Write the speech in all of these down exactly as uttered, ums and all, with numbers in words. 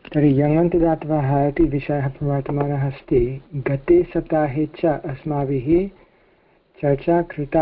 तर्हि यङन्तदातवः इति विषयः प्रवर्तमानः अस्ति। गते सप्ताहे च अस्माभिः चर्चा कृता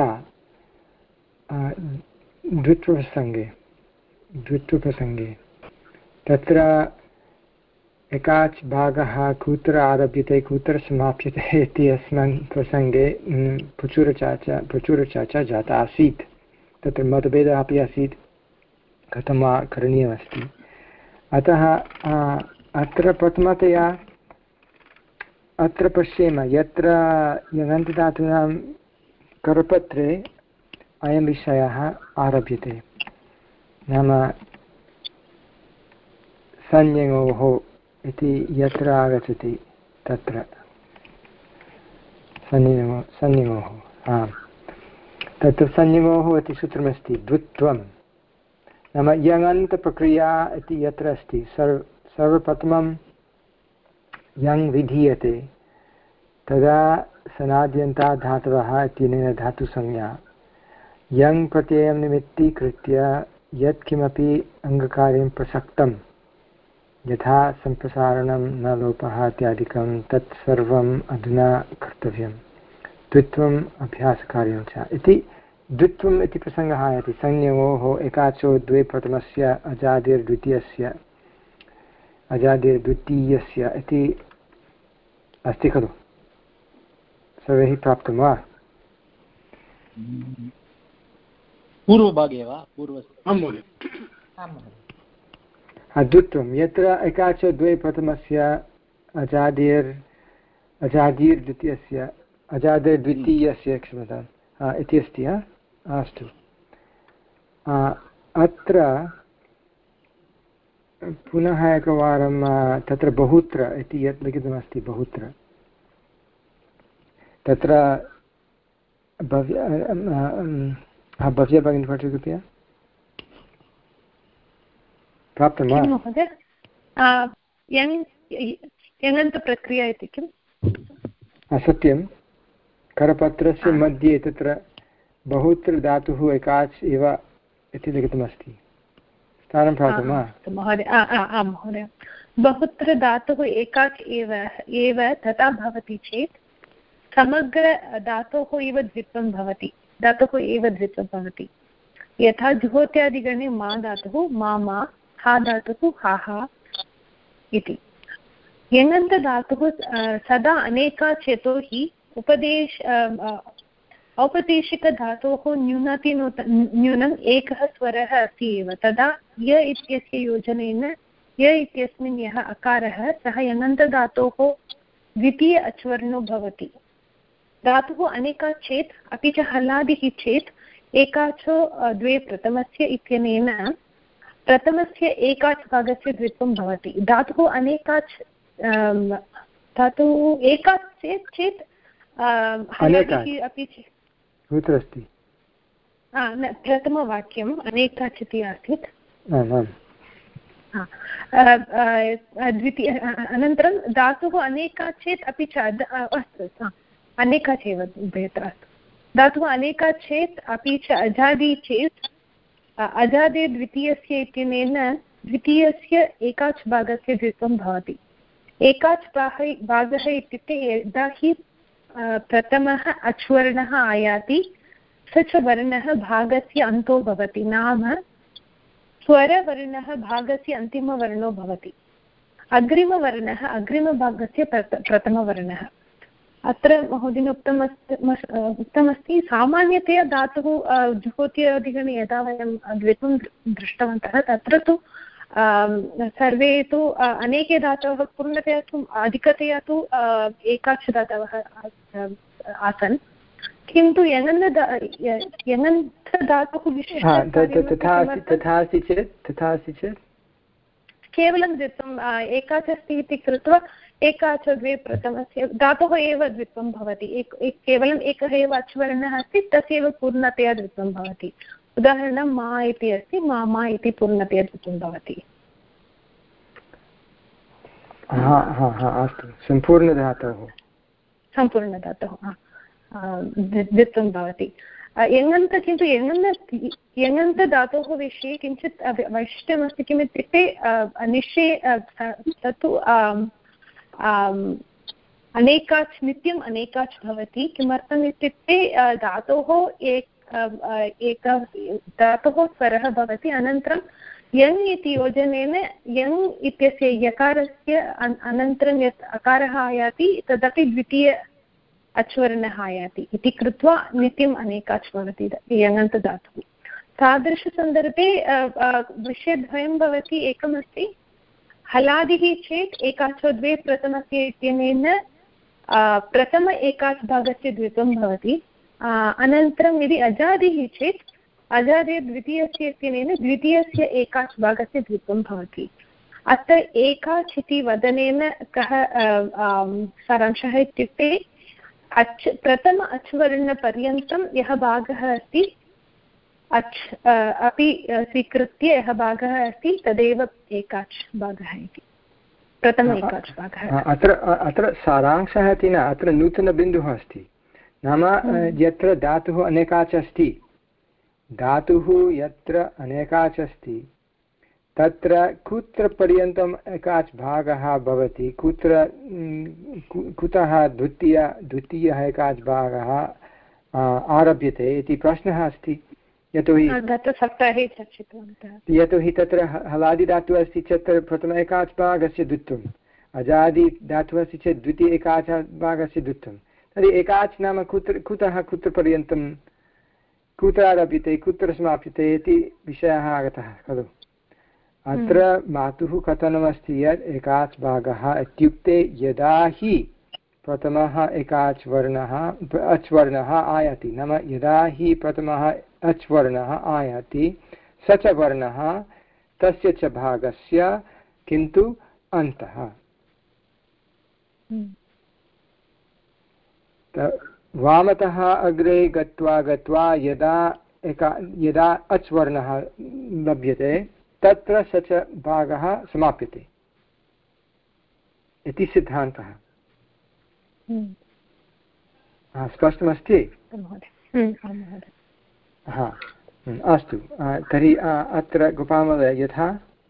द्वित्वप्रसङ्गे द्वित्वप्रसङ्गे तत्र एकाच् भागः कुत्र आरभ्यते कुत्र समाप्यते इति अस्मिन् प्रसङ्गे प्रचुरचर्चा प्रचुरचर्चा जाता आसीत्। तत्र मतभेदः अपि आसीत् कथं वा करणीयमस्ति। अतः अत्र प्रथमतया अत्र पश्येम यत्र यङन्तदातूनां करपत्रे अयं विषयः आरभ्यते, नाम संज्ञोः इति यत्र आगच्छति तत्र संज्ञो संज्ञोः आम् तत्र संज्ञोः इति सूत्रमस्ति द्वित्वं। नाम यङन्तप्रक्रिया इति यत्र अस्ति सर्व सर्वप्रथमं यङ् विधीयते तदा सनाद्यन्तात् धातवः इत्यनेन धातुसंज्ञा यङ् प्रत्ययं निमित्तीकृत्य यत्किमपि अङ्गकार्यं प्रसक्तं यथा सम्प्रसारणं न लोपः इत्यादिकं तत् सर्वम् अधुना कर्तव्यं। द्वित्वम् अभ्यासकार्यं च इति द्वित्वम् इति प्रसङ्गः आयाति। संज्ञोः एकाचो द्वे प्रथमस्य अजादिर्द्वितीयस्य अजादिर्द्वितीयस्य इति अस्ति खलु, सर्वैः प्राप्तं वा? पूर्वभागे वा? द्वित्वं यत्र एकाचो द्वे प्रथमस्य अजादिर् अजादिर्द्वितीयस्य अजादिर्द्वितीयस्य क्षम्यताम् इति अस्ति। अस्तु, अत्र पुनः एकवारं तत्र बहुत्र इति यत् लिखितमस्ति बहुत्र तत्र भव्य भव्य भगिनी पठतु कृपया। प्राप्तं वा? महोदय यङन्तप्रक्रिया इति किम्? सत्यं, करपत्रस्य मध्ये तत्र बहुत्र धातुः एकाच् एव इति लिखितमस्ति। स्थानं प्राप्तं वा? महोदय आं महोदय, बहुत्र धातुः एकाच् एव एव तथा भवति चेत् समग्रधातोः एव द्वित्वं भवति, धातुः एव द्वित्वं भवति। यथा जुहोत्यादिगणे मा धातुः मा मा, हा धातुः हा हा इति। यङन्तधातुः सदा अनेकाच् यतोहि उपदेश औपदेशिकधातोः न्यूनातिनूत न्यूनम् एकः स्वरः अस्ति एव, तदा य इत्यस्य योजनेन य इत्यस्मिन् यः अकारः सः यङन्तधातोः द्वितीय अच्वर्णो भवति। धातुः अनेकात् चेत् अपि च हलादिः चेत् एकाचो द्वे प्रथमस्य इत्यनेन प्रथमस्य एकाच् भागस्य द्वित्वं भवति। धातुः अनेकाच् धातुः एकाच् चेत् चेत् हलादिः अपि चेत् कुत्र अस्ति? प्रथमवाक्यम् अनेकाच् इति आसीत्। द्वितीय अनन्तरं धातुः अनेकाच् चेत् अपि च अस्तु अनेकाच् एव बेहतर। धातुः अनेकाच् चेत् अपि च अजादि चेत् अजादे द्वितीयस्य इत्यनेन द्वितीयस्य एकाच् भागस्य द्वित्वं भवति। एकाच् भागः इत्युक्ते यदा हि प्रथमः अच्वर्णः आयाति स च वर्णः भागस्य अन्तो भवति, नाम स्वरवर्णः भागस्य अन्तिमवर्णो भवति। अग्रिमवर्णः अग्रिमभागस्य प्रथमवर्णः। अत्र महोदयेन उक्तमस्ति उक्तमस्ति सामान्यतया धातुः जुहोत्यादिगणे यदा वयं द्वित्वं दृष्टवन्तः तत्र तु सर्वे तु अनेके धातवः पूर्णतया तु अधिकतया तु एकाच् धातवः आसन्, किन्तु यङन्त यङन्तधातुः तथा अस्ति चेत् तथा अस्ति चेत् केवलं द्वित्वम् एकाच् अस्ति इति कृत्वा एकाच् द्वे प्रथमस्य धातुः एव द्वित्वं भवति। एक केवलम् एकः एव अच्वर्णः अस्ति तस्यैव पूर्णतया द्वित्वं भवति। उदाहरणं मा इति अस्ति, मा मा इति पूर्णतया द्वित्वं भवति। अस्तु, सम्पूर्णधातोः सम्पूर्णधातोः द्वित्वं भवति। यङन्त किन्तु यङन्त यङन्तधातोः विषये किञ्चित् वैशिष्ट्यमस्ति किम् इत्युक्ते निश्चये तत्तु अनेकाच् नित्यम् अनेकाच् भवति। किमर्थम् इत्युक्ते धातोः एक एक धातोः स्वरः भवति, अनन्तरं यङ् इति योजनेन यङ् इत्यस्य यकारस्य अनन्तरं यत् अकारः आयाति तदपि द्वितीय अच्वर्णः आयाति इति कृत्वा नित्यम् अनेकाच् भवति यङन्तधातुः। तादृशसन्दर्भे विषयद्वयं भवति। एकमस्ति हलादिः चेत् एकाचो द्वे प्रथमस्य इत्यनेन प्रथम एकाच् भागस्य द्वित्वं भवति। अनन्तरं यदि अजादिः चेत् अजादे द्वितीयस्य इत्यनेन द्वितीयस्य एकाच् भागस्य द्वित्वं भवति। अत्र एकाच् इति वदनेन कः सारांशः इत्युक्ते अच् प्रथम अच्वर्णपर्यन्तं यः भागः अस्ति अच् अपि स्वीकृत्य यः भागः अस्ति तदेव एकाच् भागः इति प्रथम एकाच् भागः। अत्र अत्र सारांशः इति न, अत्र नूतनबिन्दुः अस्ति। नाम यत्र धातुः अनेकाच् अस्ति, धातुः यत्र अनेकाच् अस्ति तत्र कुत्र पर्यन्तम् एकाच् भागः भवति, कुत्र कुतः द्वितीय द्वितीयः एकाच् भागः आरभ्यते इति प्रश्नः अस्ति। यतोहि गतसप्ताहे चर्चितवन्तः। यतोहि तत्र हलादिधातुः अस्ति चेत् प्रथम एकाच् भागस्य द्वित्वम्, अजादिधातुः अस्ति चेत् द्वितीय एकाच् भागस्य द्वित्वं। तर्हि एकाच् नाम कुत्र कुतः कुत्र पर्यन्तं कुत्र आरभ्यते कुत्र समाप्यते इति विषयः आगतः खलु। अत्र मातुः कथनमस्ति यत् एकाच् भागः इत्युक्ते यदा हि प्रथमः एकाच् वर्णः अच् वर्णः आयाति, नाम यदा हि प्रथमः अच् वर्णः आयाति स च वर्णः तस्य च भागस्य किन्तु अन्तः। वामतः अग्रे गत्वा गत्वा यदा एका यदा अच् वर्णः लभ्यते तत्र स च भागः समाप्यते इति सिद्धान्तः। स्पष्टमस्ति? हा, अस्तु। तर्हि अत्र गोपालमहोदय यथा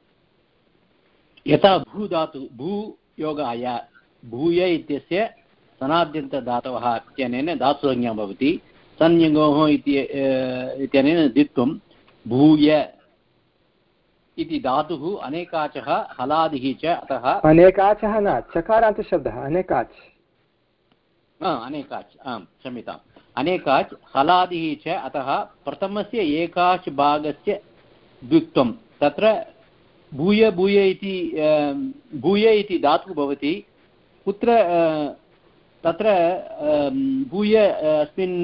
यथा भूधातु भूयोगाय भूय इत्यस्य सनाद्यन्तधातवः इत्यनेन धातुसंज्ञा भवति। संज्ञोः इत्यनेन द्वित्वं भूय इति धातुः अनेकाचः हलादिः च अतः अनेकाचः न चकारान्तशब्दः अनेकाच् अनेकाच् आं क्षम्यताम् अनेकाच् हलादिः च अतः प्रथमस्य एकाच् भागस्य द्वित्वं। तत्र भूय भूय इति भूय इति धातुः भवति। कुत्र तत्र भूय अस्मिन्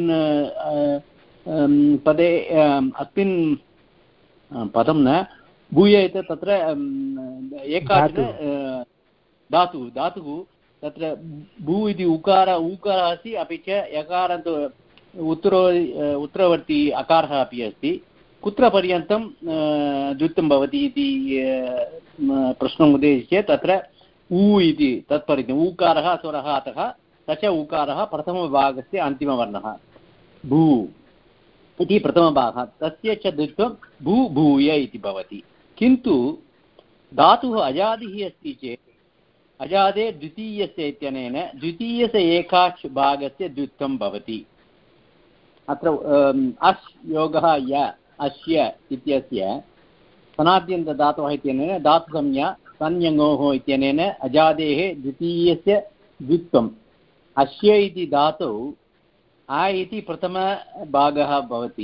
पदे अस्मिन् पदं न भूय इति तत्र एकाच् धातुः धातुः तत्र भू इति उकार उकारः अस्ति, अपि च यकारान्त उत्तरो उत्तरवर्ती अकारः अपि अस्ति। कुत्र पर्यन्तं द्वित्वं भवति इति प्रश्नम् उद्देश्य तत्र ऊ इति तत्पर्यन्तम् ऊकारः स्वरः अतः स च ऊकारः प्रथमभागस्य अन्तिमवर्णः भू इति प्रथमभागः तस्य च द्वित्वं भू भूय इति भवति। किन्तु धातुः अजादिः अस्ति चेत् अजादे द्वितीयस्य इत्यनेन द्वितीयस्य एकाच् भागस्य द्वित्वं भवति। अत्र अस् योगः य अस्य इत्यस्य सनाद्यन्तधातवः इत्यनेन धातुसंज्ञा संज्ञोः इत्यनेन अजादेः द्वितीयस्य द्वित्वम्। अस्य इति धातौ आ इति प्रथमभागः भवति।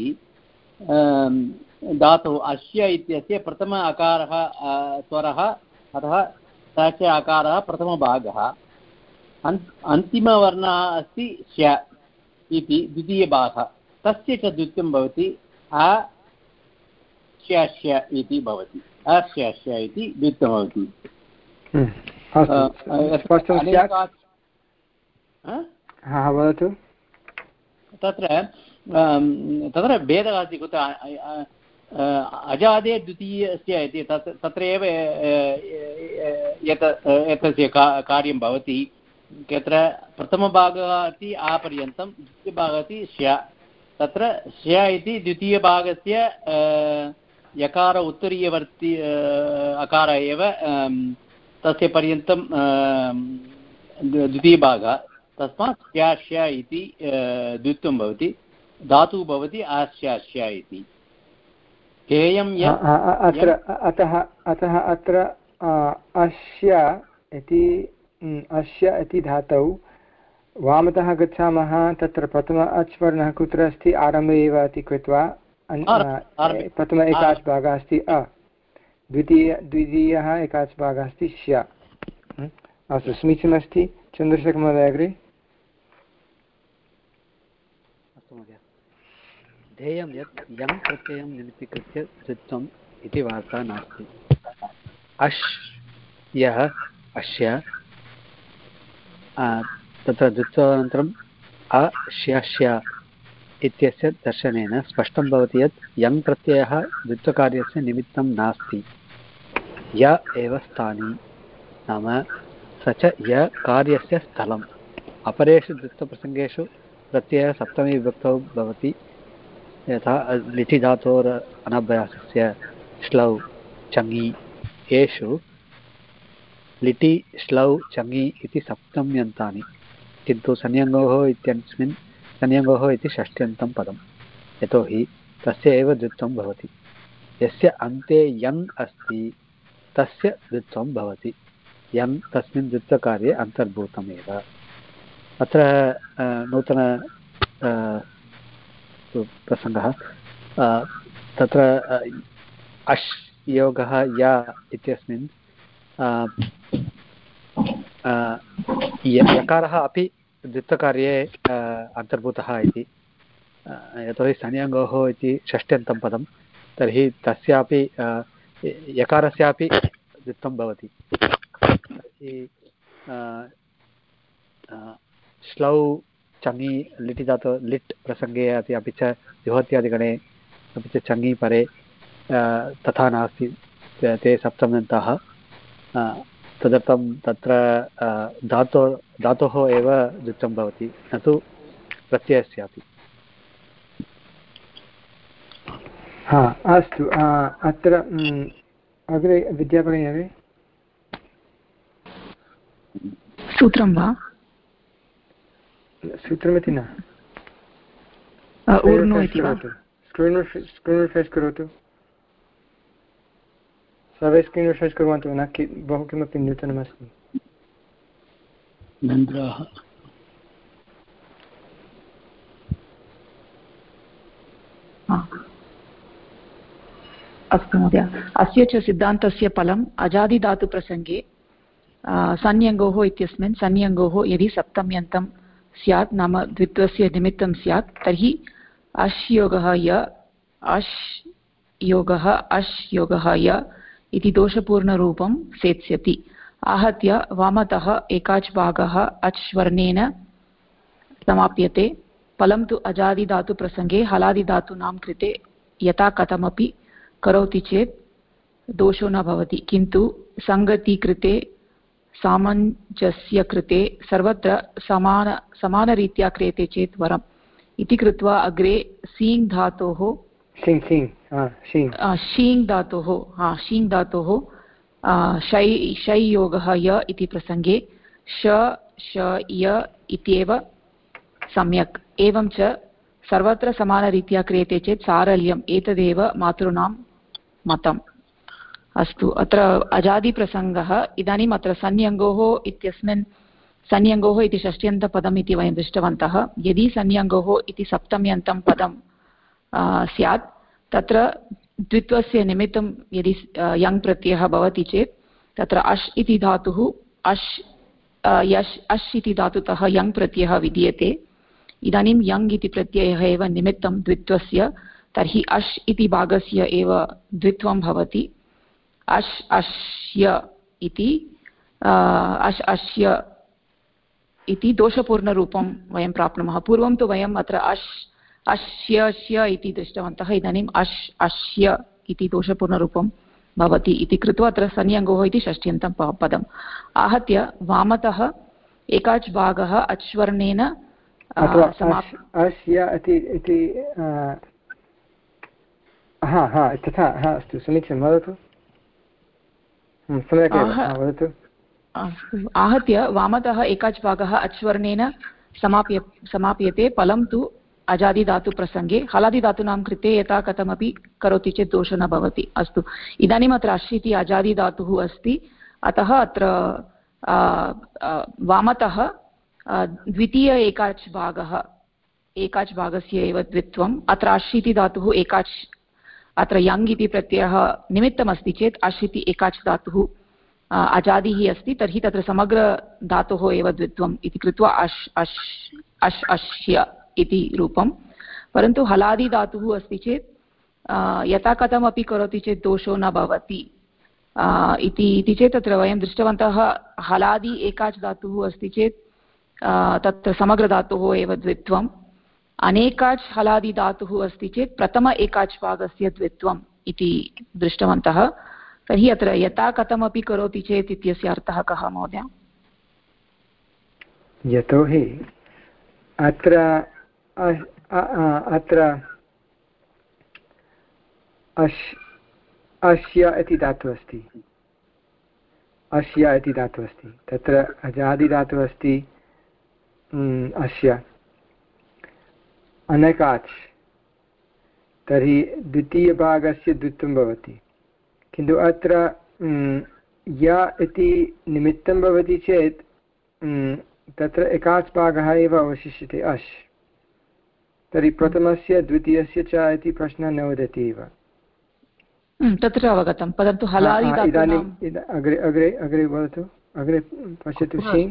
धातुः अस्य इत्यस्य प्रथम अकारः स्वरः अतः स च अकारः प्रथमभागः। अन्तिमवर्णः अस्ति श इति द्वितीयभागः तस्य च द्वित्वं भवति अ श इति भवति अस्य इति द्वित्वं भवति। तत्र तत्र भेदः अस्ति कुत्र अजादे द्वितीयस्य इति तत् तत्र एव एतस्य कार्यं भवति। यत्र प्रथमभागः अस्ति आ पर्यन्तं, द्वितीयभागः अस्ति श तत्र स्य इति द्वितीयभागस्य यकार उत्तरीयवर्ति अकार एव तस्य पर्यन्तं द्वितीयभागः, तस्मात् स्यास्य इति द्वित्वं भवति, धातुः भवति आस्यास्य इति। ध्येयं अत्र अतः अतः अत्र अस्य इति अस्य इति धातौ वामतः गच्छामः, तत्र प्रथम अच् वर्णः कुत्र अस्ति, आरम्भे एव इति कृत्वा प्रथम एकाच् भागः अस्ति अ, द्वितीय द्वितीयः एकाच् भागः अस्ति स्य। अस्तु, समीचीनमस्ति। चन्द्रशेखर महोदय अग्रे। अस्तु महोदय, ध्येयं यत् यं प्रत्ययं निमित्तीकृत्य द्वित्वम् इति वार्ता नास्ति। अश् यः अस्य तत्र द्वित्वानन्तरम् अश्यस्य इत्यस्य दर्शनेन स्पष्टं भवति यत् यङ् प्रत्ययः द्वित्वकार्यस्य निमित्तं नास्ति, य एव स्थानी, नाम स च य कार्यस्य स्थलम्। अपरेषु द्वित्वप्रसङ्गेषु प्रत्ययः सप्तमी विभक्तौ भवति, यथा लिटि धातोर अनभ्यासस्य श्लौ चङि, येषु लिटि श्लौ चङि इति सप्तम्यन्तानि, किन्तु संयङ्गोः इत्यस्मिन् संयङ्गोः इति षष्ट्यन्तं पदं, यतोहि तस्य एव द्वित्वं भवति। यस्य अन्ते यङ् अस्ति तस्य द्वित्वं भवति, यङ् तस्मिन् द्वित्वकार्ये अन्तर्भूतमेव। अत्र नूतन प्रसङ्गः, तत्र अश् योगः य इत्यस्मिन् यकारः अपि द्वित्वकार्ये अन्तर्भूतः इति, यतोहि संयङ्गोः इति षष्ट्यन्तं पदं, तर्हि तस्यापि यकारस्यापि द्वित्वं भवति। तर्हि श्लौ चङि लिटि धातु लिट् प्रसङ्गे अपि, अपि च विभक्त्यादिगणे अपि च चङि परे तथा नास्ति, ते सप्तम्यन्ताः। तदर्थं तत्र धातो धातोः एव द्वित्वं भवति, न तु प्रत्ययस्यापि। हा, अस्तु। अत्र अग्रे विद्याभगिनी अग्रे। सूत्रं वा? सूत्रमिति न, स्क्रीन् रिफ्रेश् करोतु। सर्वे स्क्रीन् रिफ्रेश् कुर्वन्तु, न कि बहु किमपि नूतनमस्ति। अस्तु महोदय, अस्य च सिद्धान्तस्य फलम् अजादिधातुप्रसङ्गे संयङ्गोः इत्यस्मिन् संयङ्गोः यदि सप्तम्यन्तं स्यात्, नाम द्वित्वस्य निमित्तं स्यात्, तर्हि अश् योगः य अश् योगः अश् योगः य इति दोषपूर्णरूपं सेत्स्यति। आहत्य वामतः एकाच् भागः अच् वर्णेन समाप्यते। फलं तु अजादिधातुप्रसङ्गे हलादिधातूनां कृते यथा कथमपि करोति चेत् दोषो न भवति, किन्तु सङ्गतिकृते सामञ्जस्य कृते सर्वत्र समान समानरीत्या क्रियते चेत् वरम् इति कृत्वा अग्रे सीङ् धातोः शीङ् धातोः हा शीङ् धातोः शै शै योगः य इति प्रसङ्गे श श य इत्येव सम्यक्। एवं च सर्वत्र समानरीत्या क्रियते चेत् सारल्यम्, एतदेव मातॄणां मतम्। अस्तु, अत्र अजादिप्रसङ्गः। इदानीम् अत्र संयङ्गोः इत्यस्मिन् संयङ्गोः इति षष्ट्यन्तपदम् इति वयं दृष्टवन्तः। यदि संयङ्गोः इति सप्तम्यन्तं पदं स्यात्, तत्र द्वित्वस्य निमित्तं यदि यङ् प्रत्ययः भवति चेत् तत्र अश् इति धातुः अश् यश् अश् इति धातुतः यङ् प्रत्ययः विधीयते। इदानीं यङ् इति प्रत्ययः एव निमित्तं द्वित्वस्य, तर्हि अश् इति भागस्य एव द्वित्वं भवति। अश् अश्य इति अश् अश्य इति दोषपूर्णरूपं वयं प्राप्नुमः। पूर्वं तु वयम् अत्र अश् अश्यस्य इति दृष्टवन्तः, इदानीम् अश् अश्य इति दोषपूर्णरूपं भवति इति कृत्वा अत्र संयङ्गोः इति षष्ट्यन्तं पदम् आहत्य वामतः एकाच् भागः अच्वर्णेन अस्य इति हा हा तथा हा अस्तु समीचीनं वदतु सम्यक् एव वदतु। आहत्य वामतः एकाच् भागः अच्वर्णेन समाप्य समाप्यते फलं तु अजादिधातुप्रसङ्गे हलादिधातूनां कृते यथा कथमपि करोति चेत् दोषः न भवति। अस्तु इदानीम् अत्र अश् इति अजादिधातुः अस्ति अतः अत्र वामतः द्वितीय एकाच् भागः एकाच् भागस्य एव द्वित्वम् अत्र अश् इति धातुः एकाच् अत्र यङ् इति प्रत्ययः निमित्तमस्ति चेत् अश् इति एकाच् धातुः अजादिः अस्ति तर्हि तत्र समग्रधातोः एव द्वित्वम् इति कृत्वा अश् अश् अश् अश्य इति रूपं। परन्तु हलादिधातुः अस्ति चेत् यथा कथमपि करोति चेत् दोषो न भवति इति चेत् तत्र वयं दृष्टवन्तः हलादि एकाच् धातुः अस्ति चेत् तत्र समग्रधातोः एव द्वित्वम् अनेकाच् हलादिधातुः अस्ति चेत् प्रथम एकाच् भागस्य द्वित्वम् इति दृष्टवन्तः। तर्हि अत्र यथा कथमपि करोति चेत् इत्यस्य अर्थः कः महोदय? यतोहि अत्र अत्र अश् अस्य इति धातुः अस्ति अस्य इति धातुः अस्ति तत्र अजादिधातुः अस्ति अस्य अनेकाच् तर्हि द्वितीयभागस्य द्वित्वं भवति किन्तु अत्र य इति निमित्तं भवति चेत् तत्र एकाच् भागः एव अवशिष्यते अश् तर्हि प्रथमस्य द्वितीयस्य च इति प्रश्नः न वदति एव तत्र अवगतं। परन्तु हलादिधातूनां इदानीम् अग्रे अग्रे अग्रे वदतु अग्रे पश्यतु शीङ्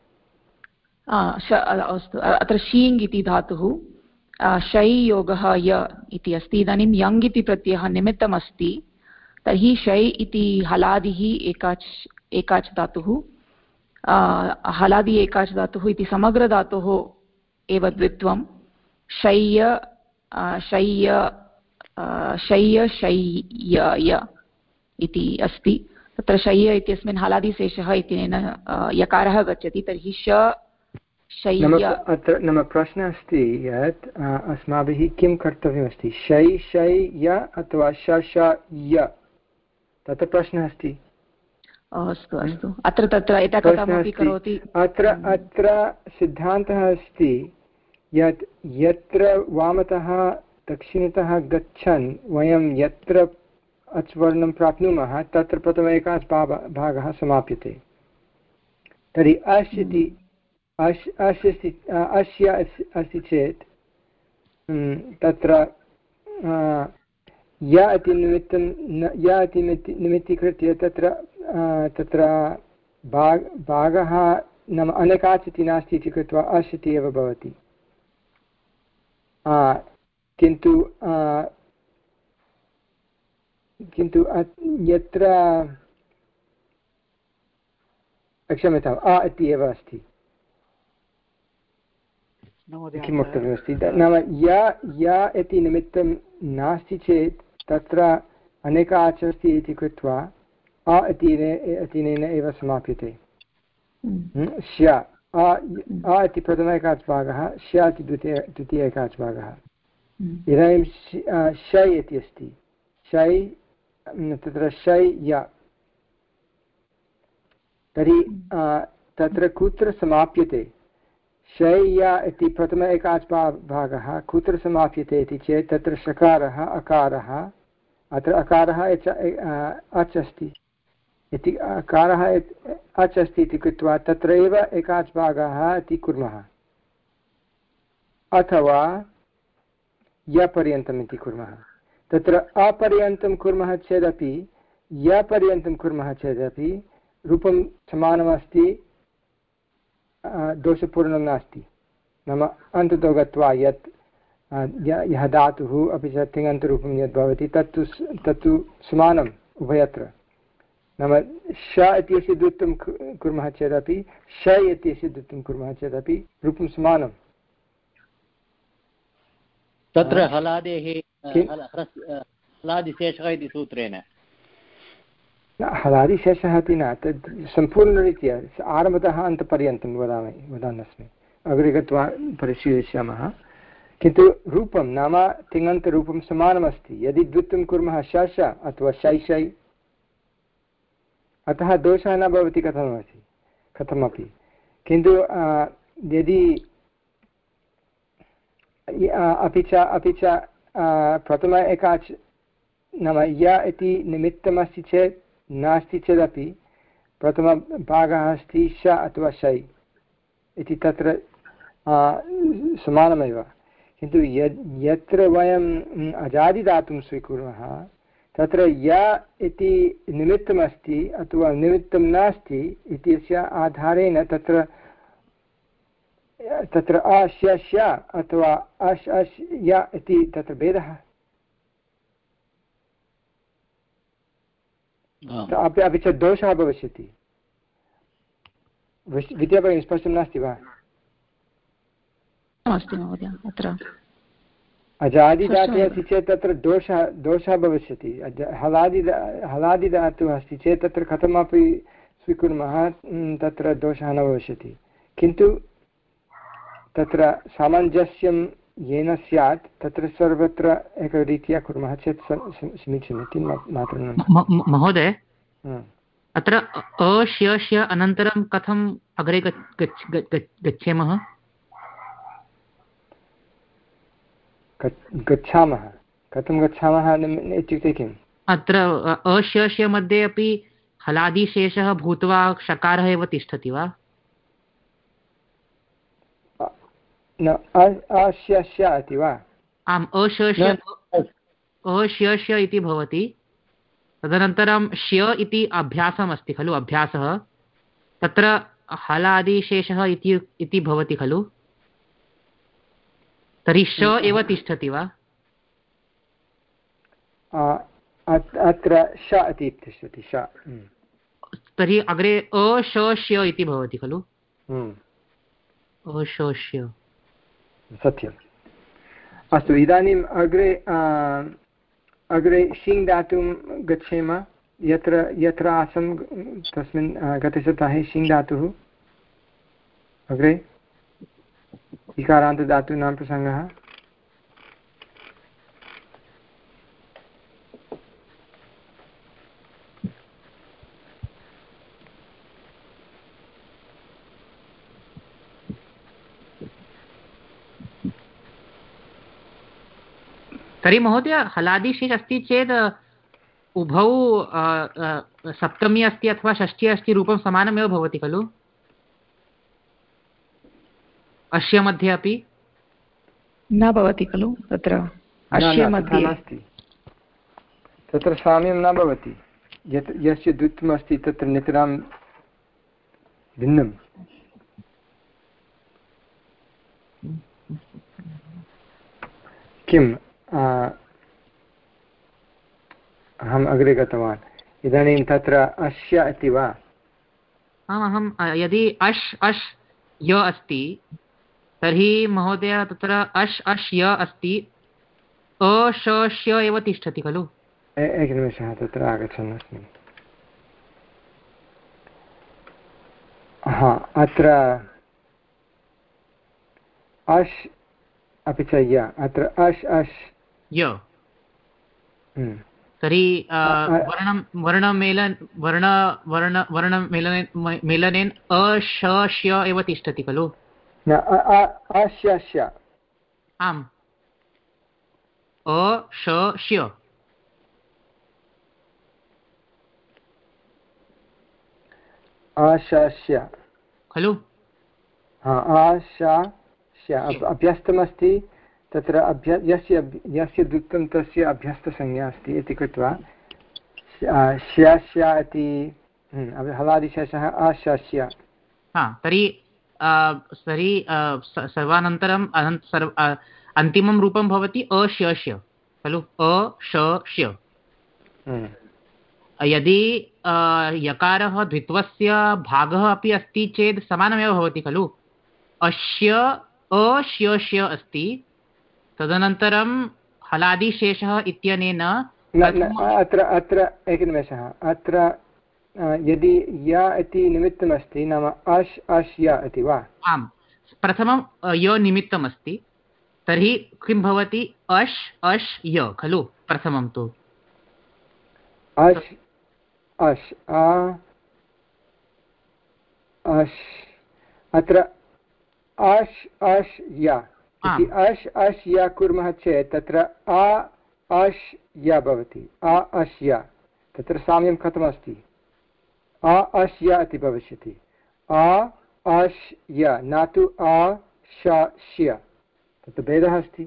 अस्तु अत्र शीङ् इति धातुः शै योगः य इति अस्ति। इदानीं यङ् इति प्रत्ययः निमित्तमस्ति तर्हि शै इति हलादिः एकाच् एकाच् धातुः हलादि एकाच् धातुः इति समग्रधातोः एव द्वित्वं शय्य शय्य शय्य शय्य इति अस्ति। तत्र शय्य इत्यस्मिन् हलादिशेषः इत्यनेन यकारः गच्छति तर्हि श शय्य। अत्र नाम प्रश्नः अस्ति यत् अस्माभिः किं कर्तव्यमस्ति शै शै य अथवा श श य तत्र प्रश्नः अस्ति। अस्तु अस्तु अत्र तत्र यथा कथमपि करोति अत्र अत्र सिद्धान्तः अस्ति यत् यत्र वामतः दक्षिणतः गच्छन् वयं यत्र अच्वर्णं प्राप्नुमः तत्र प्रथम एकाच् भागः समाप्यते। तर्हि अश् इति अश् अश् अस्य अस्ति चेत् तत्र य इति निमित्तं य इति निमित्तीकृत्य तत्र तत्र भाग भागः नाम अनेकाच् इति नास्ति इति कृत्वा अश् इति एव भवति। किन्तु किन्तु यत्र क्षम्यताम् अ इति एव अस्ति किं वक्तव्यमस्ति नाम य य इति निमित्तं नास्ति चेत् तत्र अनेकाच् अस्ति इति कृत्वा अ इत्यनेन एव समाप्यते। स्य अ इति प्रथम एकाच् भागः स्य इति द्वितीय द्वितीय एकाच् भागः। इदानीं शै इति अस्ति शै तत्र शै य तर्हि तत्र कुत्र समाप्यते शै य इति प्रथम एकाच् भागः कुत्र समाप्यते इति चेत् तत्र शकारः अकारः अत्र अकारः अच् अस्ति इति अकारः अच् अस्ति इति कृत्वा तत्रैव एकाच् भागः इति कुर्मः अथवा यपर्यन्तम् इति कुर्मः। तत्र अपर्यन्तं कुर्मः चेदपि यपर्यन्तं कुर्मः चेदपि रूपं समानमस्ति दोषपूर्णं नास्ति नाम अन्ततो गत्वा यत् यः धातुः अपि च तिङन्तरूपं यद् भवति तत्तु तत्तु समानम् उभयत्र नाम श इत्यस्य द्वित्वं कुर्मः चेदपि श इत्यस्य द्वित्वं कुर्मः चेदपि रूपं समानम्। तत्र हलादेः हलादिशेषः इति सूत्रेण हलादिशेषः अपि न तद् सम्पूर्णरीत्या आरम्भतः अन्तपर्यन्तं वदामि वदन्नस्मि अग्रे गत्वा परिशीलयिष्यामः। किन्तु रूपं नाम तिङन्तरूपं समानमस्ति। यदि द्वित्वं कुर्मः श श अथवा शै शै, अतः दोषः न भवति कथमपि कथमपि किन्तु यदि अपि च अपि च प्रथम एकाच् नाम य इति निमित्तमस्ति चेत् नास्ति चेदपि प्रथमभागः अस्ति श अथवा शै इति तत्र समानमेव। किन्तु यद् यत्र वयम् अजादिधातुं स्वीकुर्मः तत्र य इति निमित्तमस्ति अथवा निमित्तं नास्ति इत्यस्य आधारेण तत्र तत्र अश्य श अथवा अश् अश् य इति तत्र भेदः। अपि अपि च दोषः भविष्यति। विद्याभगिनी स्पष्टं नास्ति वा? अस्ति महोदय। अत्र अजादिधातुः अस्ति चेत् तत्र दोषः दोषः भविष्यति। हलादि हलादिधातुः अस्ति चेत् तत्र कथमपि स्वीकुर्मः तत्र दोषः न भविष्यति। किन्तु तत्र सामञ्जस्यं येन स्यात् तत्र सर्वत्र एकरीत्या कुर्मः चेत् समीचीनम् इति मात्रं। महोदय अत्र अश्य अनन्तरं कथम् अग्रे गच्छेमः? गच्छामः कथं गच्छामः इत्युक्ते किम्? अत्र अश्य मध्ये अपि हलादिशेषः भूत्वा षकारः एव तिष्ठति वा? न अश्य इति वा? आम्, अश्य अश्य इति भवति। तदनन्तरं श्य इति अभ्यासम् अस्ति खलु, अभ्यासः। तत्र हलादिशेषः इति इति भवति खलु, तर्हि श एव तिष्ठति वा? अत्र श इति तिष्ठति श। तर्हि अग्रे अशोष्य इति भवति खलु, अशोष्य। सत्यम्। अस्तु, इदानीम् अग्रे अग्रे शिङ् दातुं गच्छेम। यत्र यत्र आसं तस्मिन् गते सप्ताहे शिङ् धातुः अग्रे इकारान्तदातूनां प्रसङ्गः। तर्हि महोदय हलादिशेष अस्ति चेत् उभौ सप्तमी अस्ति अथवा षष्ठी अस्ति रूपं समानमेव भवति खलु, अस्य मध्ये अपि? न भवति खलु, तत्र अस्य मध्ये नास्ति, तत्र साम्यं न भवति। यत् यस्य द्वित्वम् अस्ति तत्र नितरां भिन्नं। किम् अहम् अग्रे गतवान्। इदानीं तत्र अस्य इति वा? आम्, अहं यदि अश् अश् य अस्ति तर्हि महोदय तत्र अश् अश् य अस्ति, अशस्य एव तिष्ठति खलु। एकनिमेषः, तत्र आगच्छन् अस्मि। हा, अत्र अश् अपि च य, अत्र अश् अश् य। तर्हि वर्णं वर्णमेलन वर्ण वर्ण वर्णमेलनेन मेलनेन अशस्य एव तिष्ठति खलु। न, अशस्य। आम्, अशस्य अशस्य खलु। हा, अशस्य अभ्यस्तमस्ति तत्र। अभ्य यस्य यस्य द्वित्वं तस्य अभ्यस्तसंज्ञा अस्ति इति कृत्वा श्यस्य इति हलादिशेषः अशस्य। हा, तर्हि तर्हि सर्वानन्तरम् अनन्त सर्व अन्तिमं रूपं भवति अशस्य खलु, अशस्य। यदि यकारः द्वित्वस्य भागः अपि अस्ति चेत् समानमेव भवति खलु। अस्य अशस्य अस्ति, तदनन्तरं हलादिशेषः इत्यनेन अत्र अत्र एकनिमेषः। अत्र यदि य इति निमित्तमस्ति नाम अश् अश् य इति वा? आम्, प्रथमं य निमित्तमस्ति तर्हि किं भवति अश् अश् य खलु प्रथमं तु अश् अश् आ अश् अत्र अश् अश् य इति अश् अश् य कुर्मः चेत् तत्र आ अश् य भवति आ अश् य तत्र साम्यं कथमस्ति आ अश् य इति भविष्यति आ अश् य न तु आ श श्य तत्र भेदः अस्ति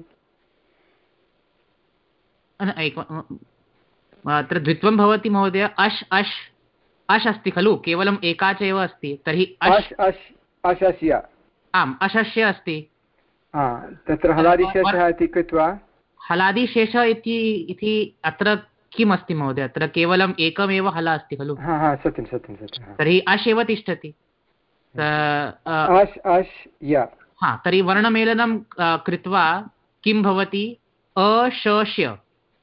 अत्र द्वित्वं भवति महोदय अश् अश् अश् अस्ति खलु केवलम् एका च एव अस्ति तर्हि अश् अश् अश् अश्य आम् अशस्य अस्ति तत्र हलादिशेषः इति कृत्वा हलादिशेषः इति अत्र किम् अस्ति महोदय अत्र केवलम् एकमेव हल अस्ति खलु सत्यं सत्यं सत्यं तर्हि अश् एव तिष्ठति अश् अश् य हा तर्हि वर्णमेलनं कृत्वा किं भवति अशस्य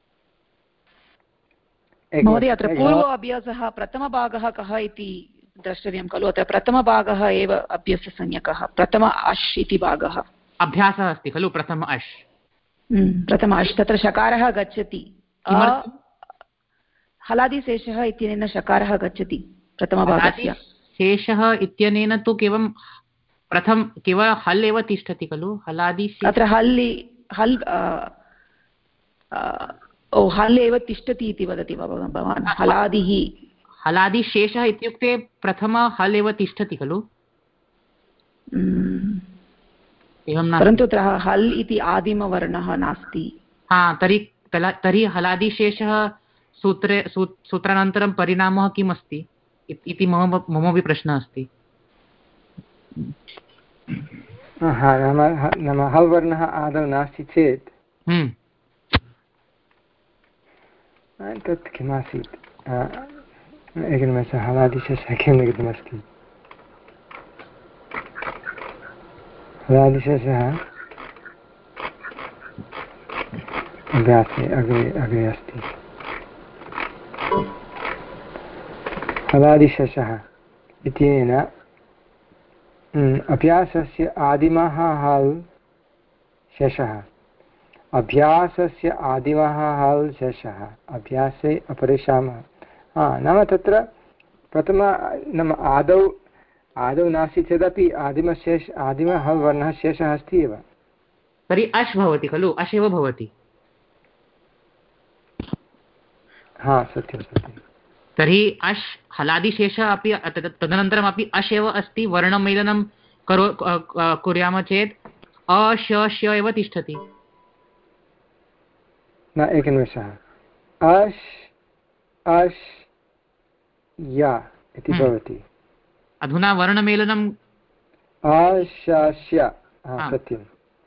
महोदय अत्र पूर्व अभ्यासः प्रथमभागः कः इति द्रष्टव्यं खलु अत्र प्रथमभागः एव अभ्याससंज्ञकः प्रथम अश् इति भागः अभ्यासः अस्ति खलु प्रथम अश् प्रथम अश् तत्र शकारः गच्छति हलादिशेषः इत्यनेन शकारः गच्छति प्रथमभागस्य शेषः इत्यनेन तु केवलं प्रथम केवल हल् एव तिष्ठति खलु हलादि अत्र हल् हल् ओ हल् एव तिष्ठति इति वदति वा भवान् हलादिः हलादिशेषः इत्युक्ते प्रथम हल् एव तिष्ठति खलु एवं न परन्तु अत्र हल् इति आदिमवर्णः नास्ति हा तर्हि तर्हि हलादिशेषः सूत्रे सूत्रानन्तरं परिणामः किम् अस्ति इति मम ममपि प्रश्नः अस्ति नाम हल् वर्णः आदौ नास्ति चेत् तत् किमासीत् एकनिमेषः हलादिशेषः किं लिखितमस्ति हलादिशेषः अभ्यासे अग्रे अग्रे अस्ति हलादिशेषः इत्यनेन अभ्यासस्य आदिमः हल् शेषः अभ्यासस्य आदिमः हल् शेषः अभ्यासे अपरिशामः हा नाम तत्र प्रथम नाम आदौ आदौ नास्ति चेदपि आदिमशेष आदिमः हल् वर्णः शेषः अस्ति एव तर्हि अश् भवति खलु अश् एव भवति हा सत्यं सत्यं तर्हि अश् हलादिशेषः अपि तदनन्तरमपि अश् एव अस्ति वर्णमेलनं करो कुर्यामः चेत् अशस्य एव तिष्ठति न एकनिमेषः अश् अश् या इति भवति अधुना वर्णमेलनं अशस्य सत्यं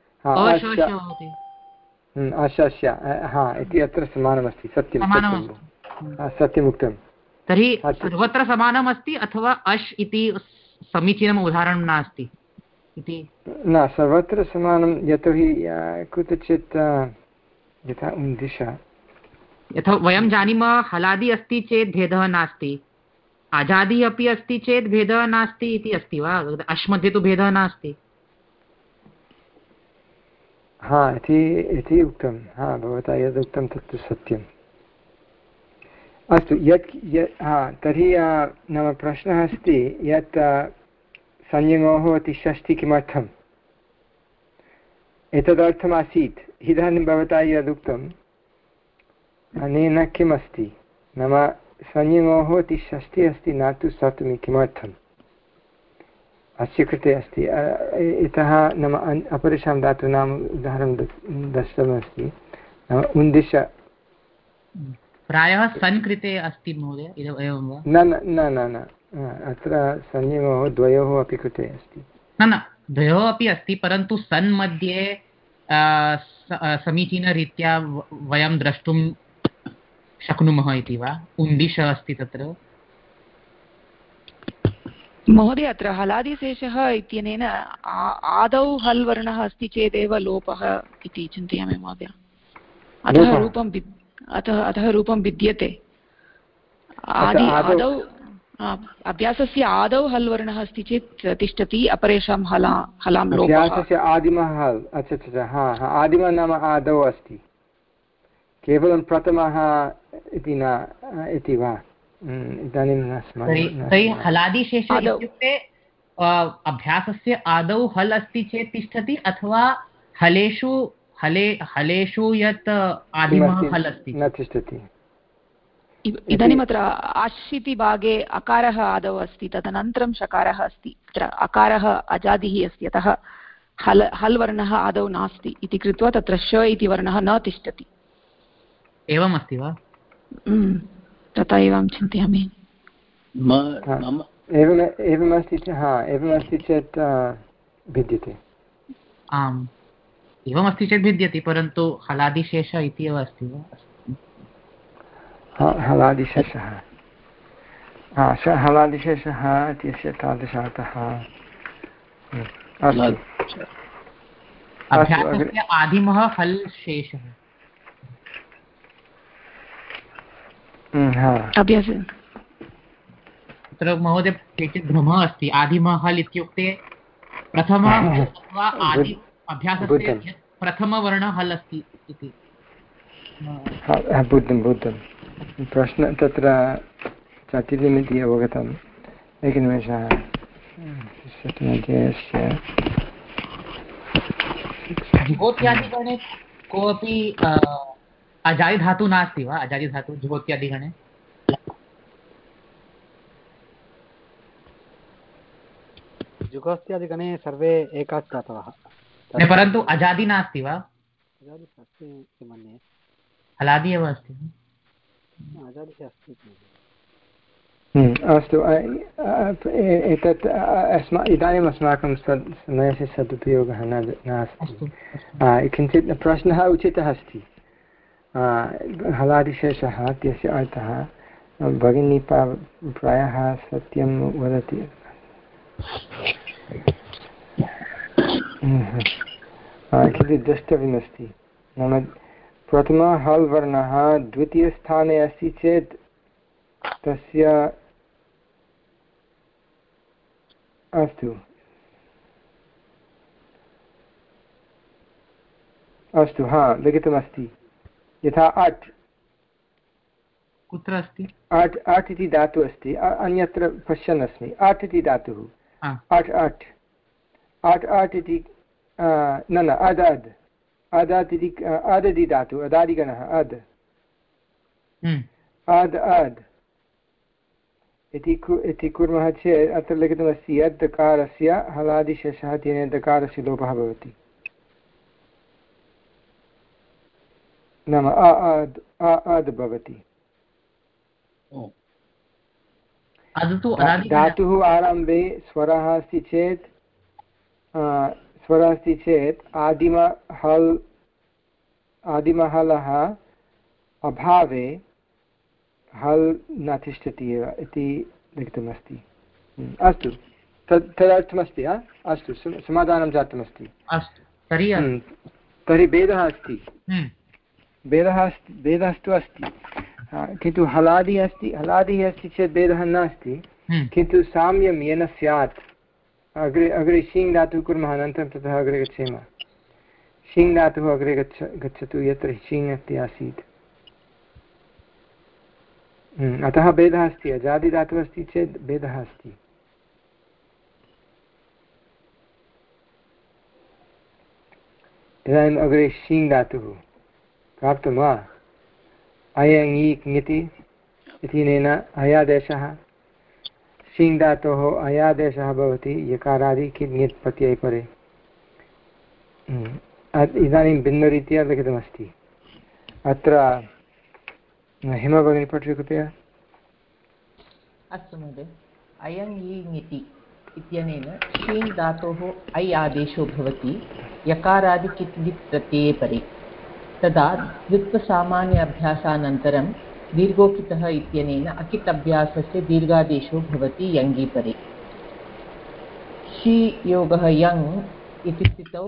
अशस्य हा इति अत्र समानमस्ति सत्यं सत्यं सत्यमुक्तं तर्हि सर्वत्र समानमस्ति अथवा अश् इति समीचीनम् उदाहरणं नास्ति इति न सर्वत्र समानं यतोहि कुत्रचित् यथा उन्दिशा यथा वयं जानीमः हलादि अस्ति चेत् भेदः नास्ति आजादि अपि अस्ति चेत् भेदः नास्ति इति अस्ति वा अश् मध्ये तु भेदः नास्ति हा इति इति उक्तं हा भवता यदुक्तं तत्तु सत्यम् अस्तु यत् यत् हा तर्हि नाम प्रश्नः अस्ति यत् संयमोः अतिषष्टि किमर्थम् एतदर्थमासीत् इदानीं भवता यदुक्तम् अनेन किम् अस्ति नाम संयमोः अतिषष्टिः अस्ति न तु सप्तमी किमर्थम् अस्य कृते अस्ति इतः नाम अपरेषां धातूनाम् उदाहरणं दर्शितमस्ति नाम उन्दिश प्रायः सन् कृते अस्ति महोदय एवं वा न न न न अत्र संयमोः द्वयोः अपि कृते अस्ति न न द्वयोः अपि अस्ति परन्तु सन् मध्ये समीचीनरीत्या वयं द्रष्टुं शक्नुमः इति वा उन्दिश अस्ति तत्र महोदय अत्र हलादिशेषः इत्यनेन आदौ हल् वर्णः अस्ति चेदेव लोपः इति चिन्तयामि महोदय अतः रूपं अतः अतः रूपं भिद्यते आदि आदौ अभ्यासस्य आदौ हल् वर्णः अस्ति चेत् तिष्ठति अपरेषां हला हलां लोपः अभ्यासस्य आदिमः हल् अच्छा अच्छा हा हा आदिमः नाम आदौ अस्ति केवलं प्रथमः इति न इति वा इदानीं न तर्हि हलादिशेष इत्युक्ते अभ्यासस्य आदौ हल् अस्ति चेत् तिष्ठति अथवा हलेषु हले हलेषु यत् आदिमः हल् अस्ति न तिष्ठति इदानीम् अत्र आश्रितिभागे अकारः आदौ अस्ति तदनन्तरं शकारः अस्ति अत्र अकारः अजादिः अस्ति अतः हल् हल् वर्णः आदौ नास्ति इति कृत्वा तत्र श इति वर्णः न तिष्ठति एवमस्ति वा तथा एव अहं चिन्तयामि एवम् एवमस्ति चेत् हा एवमस्ति चेत् भिद्यते आम् एवमस्ति चेत् भिद्यते परन्तु हलादिशेष इति एव अस्ति वा हलादिशेषः हा हलादिशेषः इत्यस्य तादृशतः अभ्यासस्य आदिमः हल् शेषः तत्र महोदय केचित् भ्रमः अस्ति आदिमः हल् इत्युक्ते प्रथमः अथवा आदि अभ्यासस्य प्रथमवर्णः हल् अस्ति इति बुद्धं बुद्धं प्रश्न तत्र चातिर्यमिति अवगतम् एकनिमेषः जुहोत्यादिगणे कोऽपि अजादिधातुः नास्ति वा अजादिधातुः जुहोत्यादिगणे जुहोत्यादिगणे सर्वे एकाच् धातवः परन्तु अजादि नास्ति वा हलादि एव अस्ति अस्तु एतत् अस्मा इदानीम् अस्माकं समयस्य सदुपयोगः न नास्ति किञ्चित् प्रश्नः उचितः अस्ति हलादिशेषः इत्यस्य अर्थः भगिनी प्रायः सत्यं वदति किञ्चित् द्रष्टव्यमस्ति नाम प्रथमः हल् वर्णः द्वितीयस्थाने अस्ति चेत् तस्य अस्तु अस्तु हा लिखितमस्ति यथा अट् कुत्र अस्ति अट् अट् इति धातुः अस्ति अन्यत्र पश्यन् अस्मि अट् इति धातुः अट् अट् अट् अट् इति न न अद् अद् अदात् इति अद् इति धातुः अदादिगणः अद् अद् अद् इति कुर्मः चेत् अत्र लिखितमस्ति यत् दकारस्य हलादिशेषः तेन दकारस्य लोपः भवति नाम अ अद् अ अद् भवति धातुः आरम्भे स्वरः अस्ति चेत् स्वरः अस्ति चेत् आदिम हल् आदिमहलः अभावे हल् न तिष्ठति एव इति लिखितमस्ति अस्तु तद् तदर्थमस्ति अस्तु समाधानं जातमस्ति अस्तु तर्हि तर्हि भेदः अस्ति भेदः अस्ति भेदस्तु अस्ति किन्तु हलादि अस्ति हलादिः अस्ति चेत् भेदः नास्ति किन्तु साम्यं येन स्यात् अग्रे अग्रे शीङ् धातुः कुर्मः अनन्तरं ततः अग्रे गच्छेम शीङ् धातुः अग्रे गच्छ गच्छतु यत्र शीङ् इति आसीत् अतः भेदः अस्ति अजादिधातुः अस्ति चेत् भेदः अस्ति इदानीम् अग्रे शीङ् धातुः प्राप्तं वा अयङि ङिति इत्यनेन अयादेशः शीङ् धातोः अयादेशः भवति यकारादि किञ् प्रत्यये परे इदानीं भिन्नरीत्या लिखितमस्ति अत्र हिमा भगिनी पठतु कृपया अस्तु महोदय अयं ङिति इत्यनेन शीङ् धातोः ऐ आदेशो भवति यकारादि कित् लिट् प्रत्यये परे तदा द्वित्वसामान्य अभ्यासानन्तरं दीर्घोकितः इत्यनेन अकित् अभ्यासस्य दीर्घादेशो भवति यङि परे शी योगः यङ् इति स्थितौ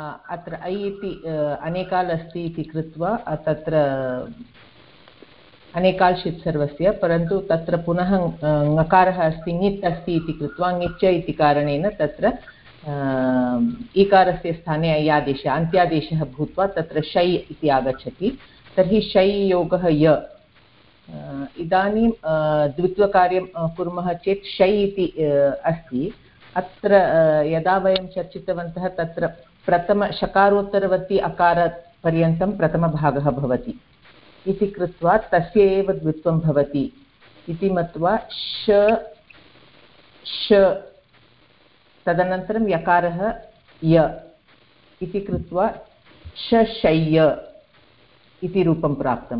अत्र ऐ इति अनेकाल् अस्ति इति कृत्वा तत्र अनेकाल् सर्वस्य, परन्तु तत्र पुनः ङकारः अस्ति, ङित् अस्ति इति कृत्वा ङिच्च इति कारणेन तत्र ईकारस्य स्थाने अयादेशः अन्त्यादेशः भूत्वा तत्र शै इति आगच्छति। तर्हि शै योगः य। इदानीं द्वित्वकार्यं कुर्मः चेत् शै इति अस्ति। अत्र यदा वयं चर्चितवन्तः तत्र प्रथम शकारोत्तरवर्ती अकारपर्यन्तं प्रथमभागः भवति इति कृत्वा तस्य एव द्वित्वं भवति इति मत्वा श श तदनन्तरं यकारः य इति कृत्वा शशय्य इति रूपं प्राप्तम्।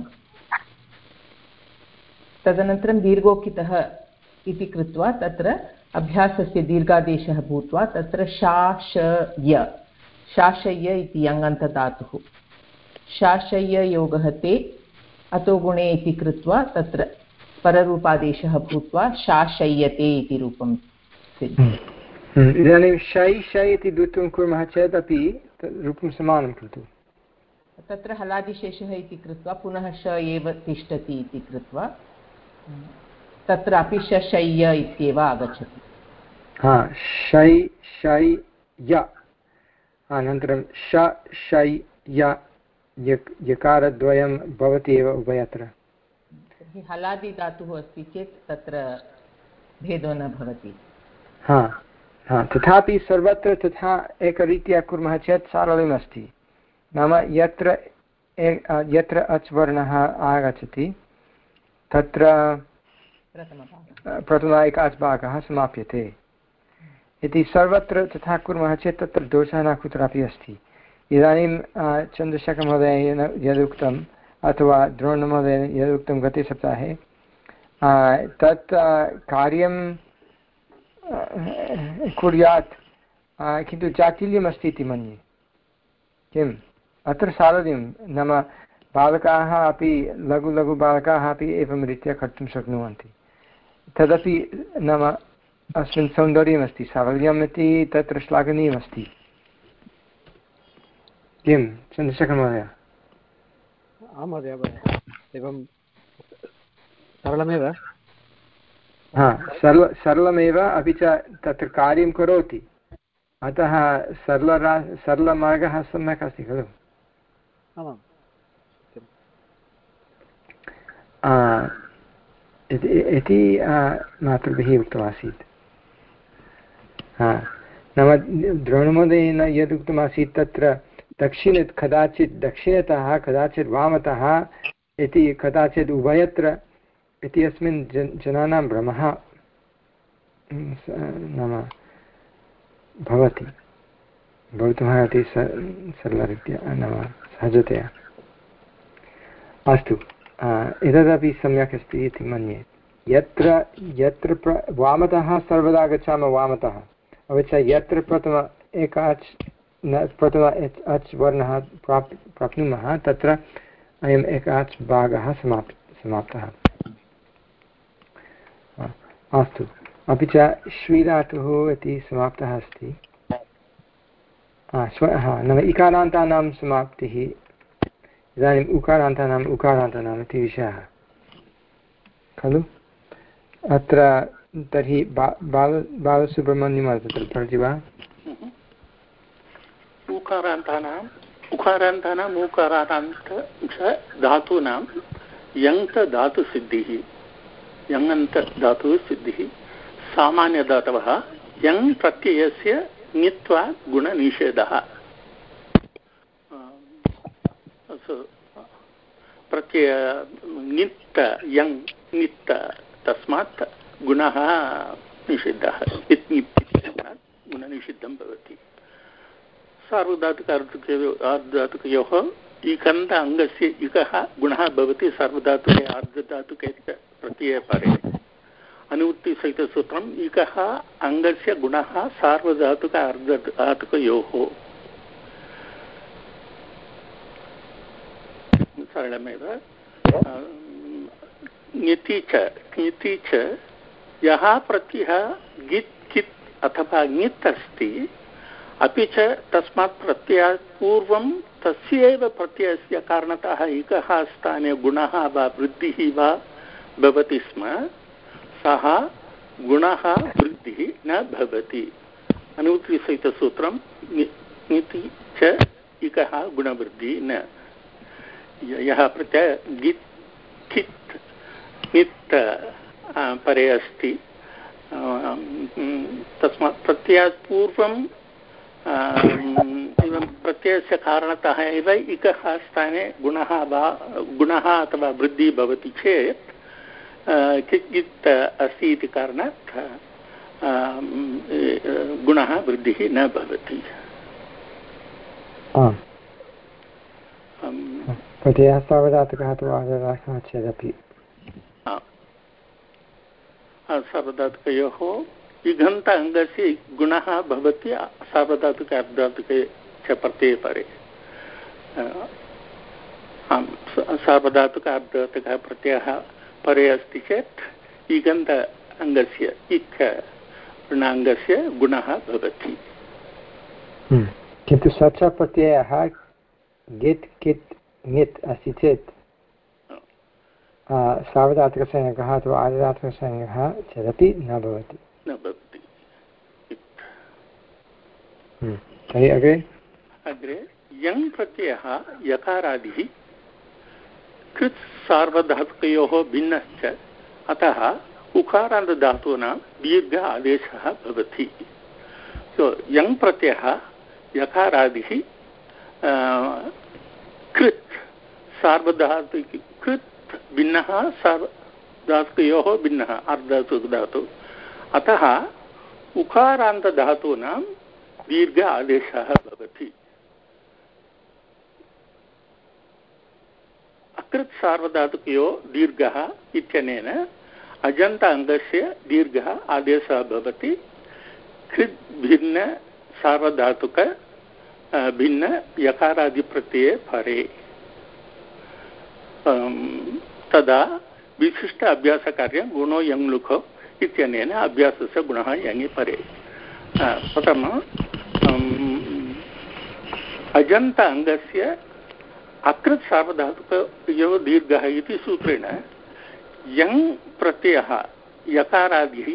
तदनन्तरं दीर्घोक्तितः इति कृत्वा तत्र अभ्यासस्य दीर्घादेशः भूत्वा तत्र शाशय शाशय्य इति यङन्तधातुः। शाशय्य योगः ते अतो गुणे इति कृत्वा तत्र पररूपादेशः भूत्वा शाशय्यते इति रूपं सिद्ध्यति। इदानीं शै शै इति द्वित्वं कुर्मः चेदपि रूपं समानं खलु। तत्र हलादिशेषः इति कृत्वा पुनः श एव तिष्ठति इति कृत्वा तत्र अपि शशय्य इत्येव आगच्छति। हा, शै शै य अनन्तरं श शै य यकारद्वयं भवति एव उभयत्र। तर्हि हलादिधातुः अस्ति चेत् तत्र भेदो न भवति। हा हा तथापि सर्वत्र तथा एकरीत्या कुर्मः चेत् सारल्यमस्ति। नाम यत्र यत्र अच् वर्णः आगच्छति तत्र प्रथम एकाच् भागः समाप्यते इति सर्वत्र तथा कुर्मः चेत् तत्र दोषः न कुत्रापि अस्ति। इदानीं चन्द्रशेखरमहोदयेन यदुक्तम् अथवा द्रोणमहोदयेन यदुक्तं गते सप्ताहे तत् कार्यं कुर्यात्, किन्तु चाटिल्यमस्ति इति मन्ये। किम् अत्र सारल्यं नाम बालकाः अपि लघु लघु बालकाः अपि एवं रीत्या कर्तुं शक्नुवन्ति। तदपि नाम अस्मिन् सौन्दर्यमस्ति, सारल्यम् इति तत्र श्लाघनीयमस्ति। किं चन्द्रशेखरमहोदय? आं महोदय, एवं सरलमेव। हा, सरल सरलमेव, अपि च तत्र कार्यं करोति, अतः सरलरा सरलमार्गः सम्यक् अस्ति खलु। आमाम् इति मातृभिः उक्तमासीत्। हा, नाम द्रोणमहोदयेन यदुक्तमासीत् तत्र दक्षिण कदाचित् दक्षिणतः कदाचित् वामतः इति कदाचित् उभयत्र इति अस्मिन् जन जनानां भ्रमः नाम भवति भवितुमर्हति सरलरीत्या नाम सहजतया। अस्तु, एतदपि सम्यक् अस्ति इति मन्ये। यत्र यत्र प्र वामतः सर्वदा गच्छामः वामतः, अपि च यत्र प्रथम एकाच् न प्रथम अच् वर्णः प्राप् प्राप्नुमः तत्र अयम् एकाच् भागः समाप् समाप्तः। अस्तु, अपि च श्वीधातुः इति समाप्तः अस्ति। श्व हा नाम इकारान्तानां समाप्तिः। इदानीम् उकारान्तानाम् उकारान्तानाम् इति विषयः खलु। अत्र तर्हि बा बाल बालसुब्रह्मण्यं तत्र पठति वा? उकारान्तानाम् उकारान्तानाम् उकारान्त च धातूनां यङ्त धातुसिद्धिः यङन्त धातुः सिद्धिः सामान्यधातवः यङ् प्रत्ययस्य ङित्वा गुणनिषेधः। प्रत्यय ङित्त यङ् ङित्त तस्मात् गुणः निषिद्धः, गुणनिषिद्धं भवति। सार्वधातुक अर्धधातुकयोः इकन्त अङ्गस्य इकः गुणः भवति सार्वधातुके अर्धधातुके प्रत्ययपरे। अनुवृत्तिसहितसूत्रम् इकः अङ्गस्य गुणः सार्वधातुक अर्धधातुकयोः। सरलमेव। ङिति च ङिति च यः प्रत्ययः गित् कित् अथवा ङित् अस्ति अपि च तस्मात् प्रत्ययात् पूर्वं तस्यैव प्रत्ययस्य कारणतः एकः स्थाने गुणः वा वृद्धिः वा भवति स्म सः गुणः वृद्धिः न भवति। अनुवृत्तिसहितसूत्रं निति च इकः गुणवृद्धिः न। यः प्रत्ययः गित् खित् नित् परे अस्ति तस्मात् प्रत्ययात् पूर्वं एवं प्रत्ययस्य कारणतः एव इकः स्थाने गुणः वा गुणः अथवा वृद्धिः भवति चेत् किञ्चित् अस्ति इति कारणात् गुणः वृद्धिः न भवति। प्रत्ययः सार्वधातुकः अथवा आर्धधातुकः चेदपि सार्वधातुकयोः इगन्त अङ्गस्य गुणः भवति सार्वधातुक अर्धधातुके च प्रत्यये परे। सार्वधातुक अर्धधातुकः प्रत्ययः परे अस्ति चेत् इगन्त अङ्गस्य इक् ऋणाङ्गस्य गुणः भवति। किन्तु स च प्रत्ययः गित् कित् ङित् अस्ति चेत् सार्वधातुकसंज्ञकः अथवा आर्धधातुकसंज्ञकः चेदपि न भवति न भवति। तर्हि अग्रे अग्रे यङ् प्रत्ययः यकारादिः कृत् सार्वधातुकयोः भिन्नश्च अतः उकारान्तधातूनां दीर्घ आदेशः भवति। सो यङ् प्रत्ययः यकारादिः कृत् सार्वधातुक कृत् भिन्नः सार्वधातुकयोः भिन्नः अर्धधातुकधातु अतः उकारान्तधातूनां दीर्घ आदेशः भवति। अकृत् सार्वधातुकयोः दीर्घः इत्यनेन अजन्त अङ्गस्य दीर्घः आदेशः भवति कृत् भिन्न सार्वधातुक भिन्न यकारादिप्रत्यये परे। तदा विशिष्ट अभ्यासकार्यं गुणो यङ् लुको इत्यनेन अभ्यासस्य गुणः यङि परे। प्रथमम् अजन्त अङ्गस्य अकृत् सार्वधातुकयोः दीर्घः इति सूत्रेण यङ् प्रत्ययः यकारादिः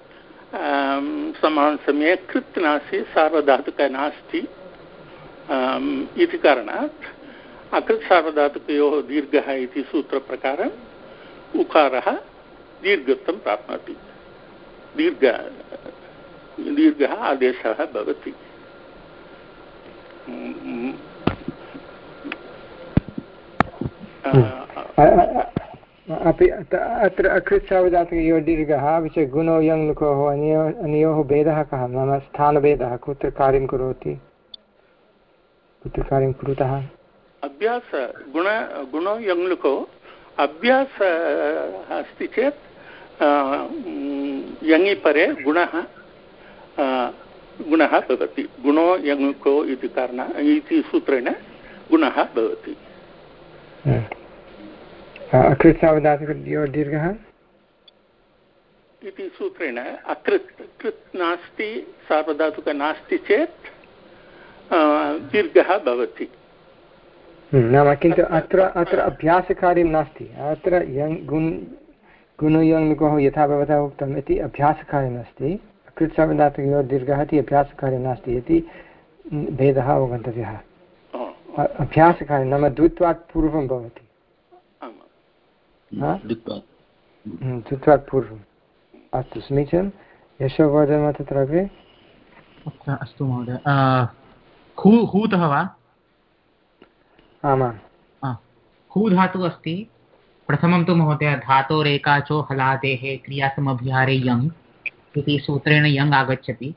समानसमये कृत् नास्ति सार्वधातुक नास्ति इति कारणात् अकृत् सार्वधातुकयोः दीर्घः इति सूत्रप्रकारम् उकारः दीर्घत्वं प्राप्नोति दीर्घ दीर्घः आदेशः भवति। अपि अत्र अकृत् सार्वधातुकयोः दीर्घः अपि च गुणो यङ् लुकोः अनयोः अनयोः भेदः कः नाम स्थानभेदः कुत्र कार्यं करोति कुत्र कार्यं कुरुतः अभ्यास गुण गुणो यङ् लुको अभ्यास अस्ति चेत् यङि परे गुणः गुणः भवति गुणो यङ् लुको इति कारण इति सूत्रेण गुणः भवति। अकृत् सार्वधातुकयोः दीर्घः इति सूत्रेण अकृत् कृत् नास्ति सार्वधातुक नास्ति चेत् दीर्घः भवति। नाम किन्तु अत्र अत्र अभ्यासकार्यं नास्ति अत्र यङ् गुण् गुणो यङ् लुकोः यथा भवता उक्तम् इति अभ्यासकार्यं नास्ति अकृत् सार्वधातुकयोः दीर्घः इति अभ्यासकार्यं नास्ति इति भेदः अवगन्तव्यः। अभ्यासकार्यं नाम द्वित्वात् पूर्वं भवति द्वित्वात् पूर्वम्। अस्तु समीचीनं यशोवर्धन तत्र अग्रे। अस्तु महोदय हू हूतः वा आमां हू धातुः अस्ति। प्रथमं तु महोदय धातोरेकाचो हलादेः क्रियासमभिहारे यङ् इति सूत्रेण यङ् आगच्छति।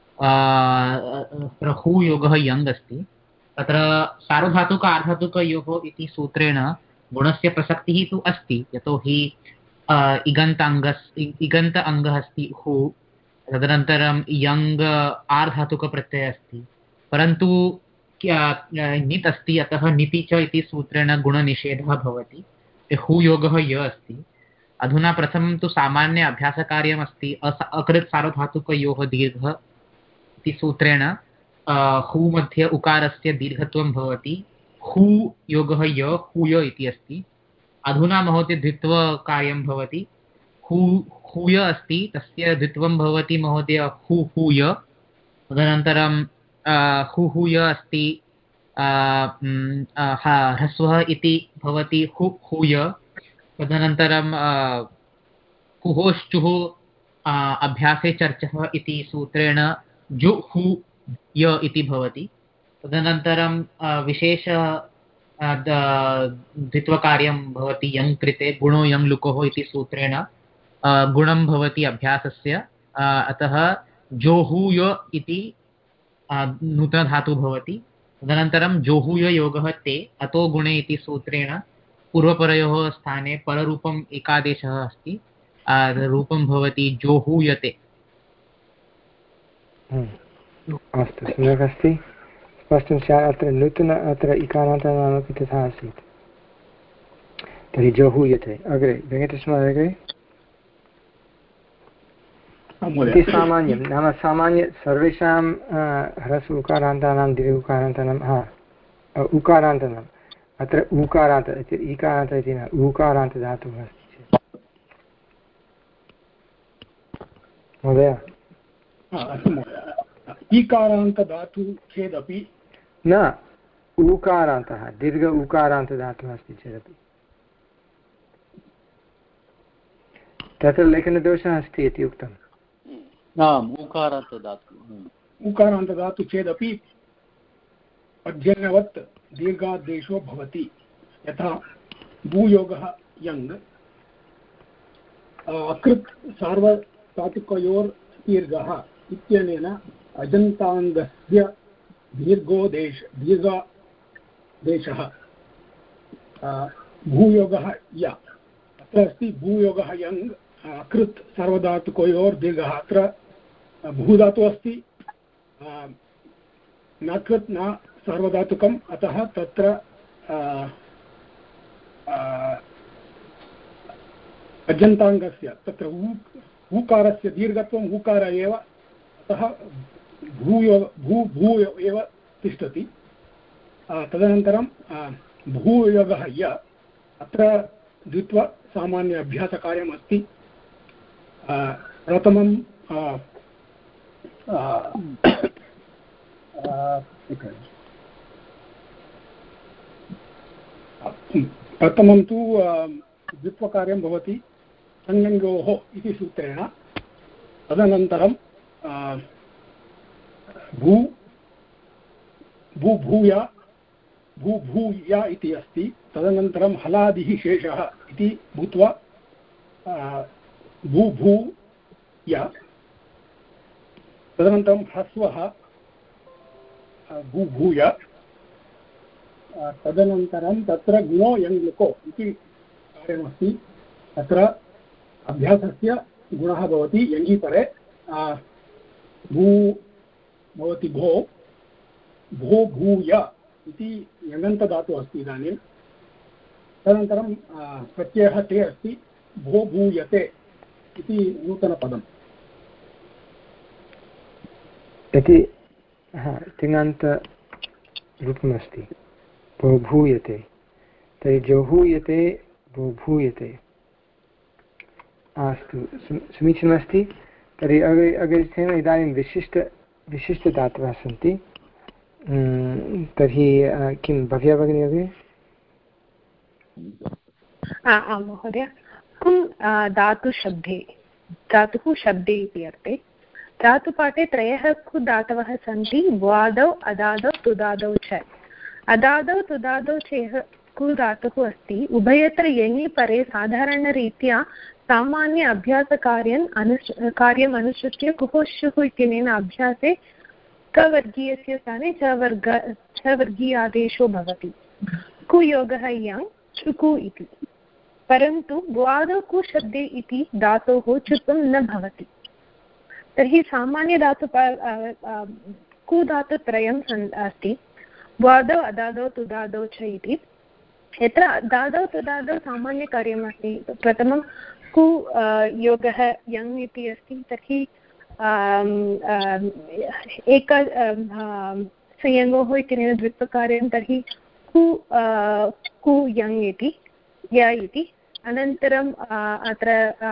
तत्र हू योगः यङ् अस्ति। तत्र सार्वधातुक आर्धधातुकयोः इति सूत्रेण गुणस्य प्रसक्तिः तु अस्ति यतोहि इगन्त अङ्गस् इगन्त अङ्गः अस्ति हू तदनन्तरं यङ् आर्धातुकप्रत्ययः अस्ति परन्तु नित् अस्ति अतः निति च इति सूत्रेण गुणनिषेधः भवति। हू योगः य अस्ति। अधुना प्रथमं तु सामान्य अभ्यासकार्यमस्ति अकृत् सार्वधातुकयोः दीर्घ इति सूत्रेण हू मध्ये उकारस्य दीर्घत्वं भवति हू योगः य हूय इति अस्ति। अधुना महोदय द्वित्वकार्यं भवति हू हूय अस्ति तस्य द्वित्वं भवति महोदय हू हूय। तदनन्तरं हू हूय अस्ति ह्रस्वः इति भवति हू हूय। तदनन्तरं कुहोश्चुः अभ्यासे चर्चः इति सूत्रेण जु हू य इति भवति। तदनन्तरं विशेष द्वित्वकार्यं भवति यङ् कृते गुणो यङ् लुकोः इति सूत्रेण गुणं भवति अभ्यासस्य। अतः जोहूय इति नूतनधातुः भवति। तदनन्तरं जोहूय योगः ते अतो गुणे इति सूत्रेण पूर्वपरयोः स्थाने पररूपम् एकादेशः अस्ति। रूपं भवति जोहूयते। अस्तु, सम्यक् अस्ति, स्पष्टं स्यात्। अत्र नूतन अत्र इकारान्तानामपि तथा आसीत्। तर्हि जोहूयते। अग्रे वेङ्कटेशमहोदय अग्रे। इति सामान्यं नाम सामान्य सर्वेषां ह्रस्व उकारान्तानां दीर्घ उकारान्तानां हा उकारान्तानाम् अत्र ऊकारान्त इति ईकारान्त इति न ऊकारान्तधातुः अस्ति चेत् महोदय ईकारान्तधातु चेदपि न ऊकारान्तः दीर्घ ऊकारान्तधातुः अस्ति चेदपि तत्र लेखनदोषः अस्ति इति उक्तम्। आम् ऊकारान्तधातु ऊकारान्तधातु चेदपि पर्जन्यवत् दीर्घादेशो भवति। यथा भूयोगः यङ् अकृत् सार्वधातुकयोर् दीर्घः इत्यनेन अजन्ताङ्गस्य दीर्घोदेश दीर्घादेशः। भूयोगः य अत्र अस्ति भूयोगः यङ् अकृत् सार्वधातुकयोर् दीर्घः। अत्र भूधातुः अस्ति न कृत् न सार्वधातुकम् अतः तत्र अजन्ताङ्गस्य तत्र ऊकारस्य दीर्घत्वम् ऊकार एव अतः भूयो भू भू एव तिष्ठति। तदनन्तरं भूयोगः य अत्र द्वित्व सामान्य अभ्यासकार्यम् अस्ति। प्रथमं प्रथमं तु द्वित्वकार्यं भवति संयङ्गोः इति सूत्रेण। तदनन्तरं भू भूभूय भूभूय इति अस्ति। तदनन्तरं हलादिः शेषः इति भूत्वा भूभूय। तदनन्तरं ह्रस्वः भूभूय। तदनन्तरं तत्र गुणो यङ् लुको इति कार्यमस्ति। तत्र अभ्यासस्य गुणः भवति यङि परे भू भवति भो भो भूय इति यङन्तधातुः अस्ति इदानीं। तदनन्तरं प्रत्ययः ते अस्ति भो भूयते इति नूतनपदम् इति तिङन्तरूपमस्ति भो भूयते। तर्हि जोहूयते भो भूयते। अस्तु, समीचीनमस्ति। तर्हि अग्रे अग्रे इदानीं विशिष्ट विशिष्टधातवः सन्ति। तर्हि किं भव्या भगिनी अग्रे? आं महोदय। कुं धातुशब्दे धातुः शब्दे इति अर्थे धातुपाठे त्रयः कु धातवः सन्ति भ्वादौ अदादौ तुदादौ च। अदादौ तुदादौ चेह कु धातुः अस्ति। उभयत्र यङि परे साधारणरीत्या सामान्य अभ्यासकार्यम् अनुस् कार्यम् अनुसृत्य कुहोश्चुः इत्यनेन अभ्यासे कवर्गीयस्य स्थाने च वर्ग च वर्गीयादेशो भवति। कुयोगः यङ् चुकु इति। परन्तु भ्वादौ कु शब्दे इति धातोः चुत्वं न भवति। तर्हि सामान्यधातु कु धातुत्रयं सन् अस्ति भ्वादौ अदादौ तुदादौ च इति। यत्र दादौ तुदादौ सामान्यकार्यम् अस्ति। प्रथमं कु योगः यङ् इति अस्ति। तर्हि एक संयङ्गोः इत्यनेन द्वित्वकार्यं तर्हि कु कु यङ् इति य इति अनन्तरम् अत्र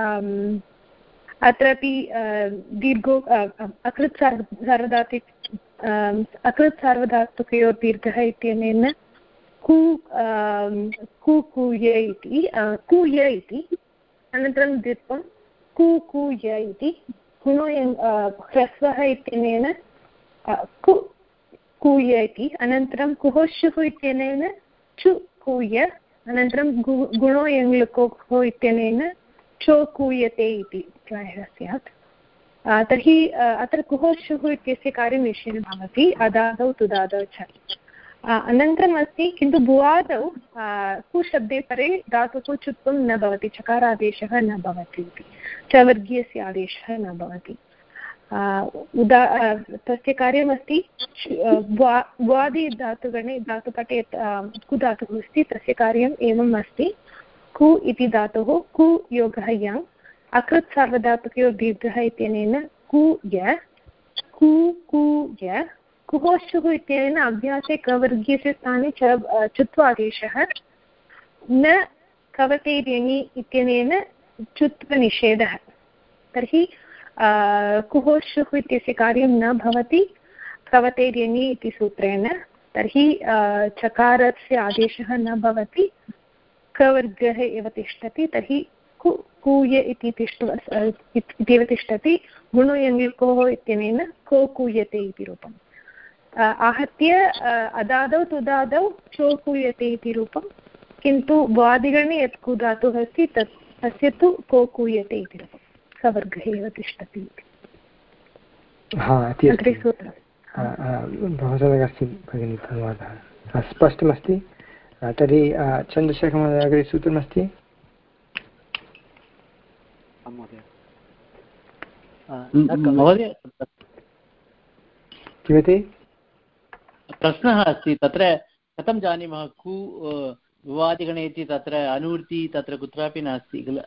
अत्रापि दीर्घो अकृत् सार्वधातुक अकृत् सार्वधातुकयोः दीर्घः इत्यनेन कु कु कुय इति कुय इति अनन्तरं द्वित्वं कु कुय इति गुणो ह्रस्वः इत्यनेन कु कूय इति अनन्तरं कुहोशुः इत्यनेन चु कूय अनन्तरं गुणो यङ्लुकोः इत्यनेन चो कूयते इति प्रायः स्यात्। तर्हि अत्र कुहोशुः इत्यस्य कार्यं निश्चयेन भवति अदादौ तुदादौ च। अनन्तरम् अस्ति किन्तु भुवादौ कुशब्दे परे धातुः चुत्वं न भवति चकारादेशः न भवति इति च वर्गीयस्य आदेशः न भवति। उदा तस्य कार्यमस्ति भुवादि धातुगणे धातुपटे कु धातुः अस्ति तस्य कार्यम् एवम् अस्ति कु इति धातुः कु योगः यङ् अकृत् सार्वधातुकयोः दीर्घः इत्यनेन कु य कु कु य कुहोशुः इत्यनेन अभ्यासे कवर्गीयस्य स्थाने च चुत्वादेशः न कवतेर्यङि इत्यनेन चुत्वनिषेधः। तर्हि कुहोशुः इत्यस्य कार्यं न भवति कवतेर्यङि इति सूत्रेण। तर्हि चकारस्य आदेशः न भवति कवर्गः एव तिष्ठति। तर्हि कु कूय इति तिष्ठ इत्येव तिष्ठति गुणो यङ्लुकोः इत्यनेन को कूयते इति रूपम् आहत्य अदादौ तुदादौ चो कूयते इति रूपं किन्तु भ्वादिगणे यत् कु धातुः अस्ति तत् तस्य तु को कूयते इति रूपं सवर्गः एव तिष्ठति इति। बहु सम्यक् अस्ति भगिनि, धन्यवादः। स्पष्टमस्ति। तर्हि चन्द्रशेखरमहोदय अग्रे सूत्रमस्ति। महोदय किमपि प्रश्नः अस्ति तत्र कथं जानीमः कु भुवादिगणे इति तत्र अनुवृत्ति तत्र कुत्रापि नास्ति किल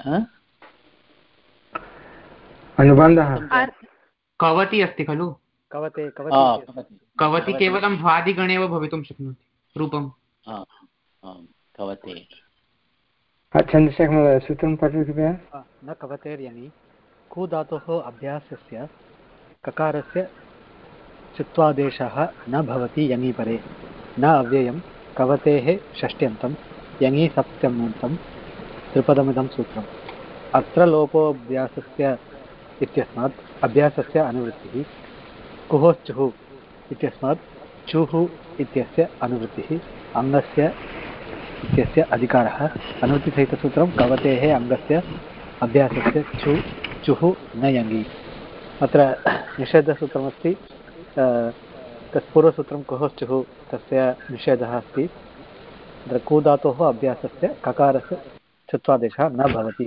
अनुबन्धः कवति अस्ति खलु कवते कवति केवलं भ्वादिगणे एव भवितुं शक्नोति रूपं कवते। चन्द्रशेखरमहोदय सूत्रं पठतु कृपया। न कवतेर्यङि कु धातोः अभ्यासस्य ककारस्य चित्वादेशः न भवति यङि परे न अव्ययं कवतेः षष्ट्यन्तं यङि सप्तम्यन्तं त्रिपदमिदं सूत्रम्। अत्र लोपोऽभ्यासस्य इत्यस्मात् अभ्यासस्य अनुवृत्तिः कुहोश्चुः इत्यस्मात् चुः इत्यस्य अनुवृत्तिः अङ्गस्य इत्यस्य अधिकारः अनुवृत्तिसहितसूत्रं कवतेः अङ्गस्य अभ्यासस्य चु चुः न यङि। अत्र निषेधसूत्रमस्ति तत् पूर्वसूत्रं कुहोश्चुः तस्य निषेधः अस्ति। तत्र कु धातोः अभ्यासस्य ककारस्य चत्वादेशः न भवति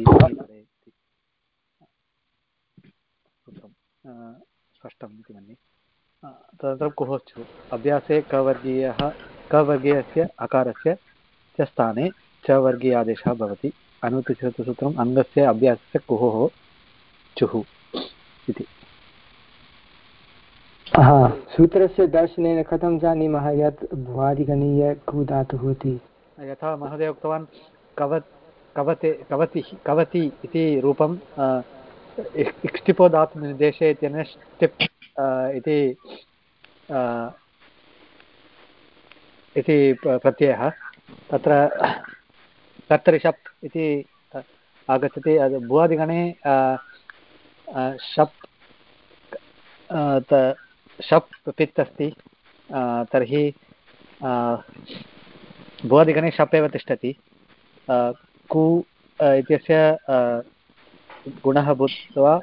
स्पष्टम् इति मन्ये। तदनन्तरं कुहोश्चुः अभ्यासे कवर्गीयः कवर्गीयस्य अकारस्य च स्थाने च वर्गीयादेशः भवति। अनुवृत्तिसूत्रम् अङ्गस्य अभ्यासस्य कुहोः चुः इति। हा, सूत्रस्य दर्शनेन कथं जानीमः यत् भ्वादिगणीय कु धातुः इति? यथा महोदय उक्तवान् कवत् कवते कवतिः कवति इति रूपं इक्ष्टिपो धातुनिर्देशे इत्यनेन ष्टिप् इति इति प्रत्ययः तत्र कर्तरिशप् इति आगच्छति। भुवादिगणे शप् शप् पित् अस्ति तर्हि भुवादिगणे शप् एव तिष्ठति। कु इत्यस्य गुणः भूत्वा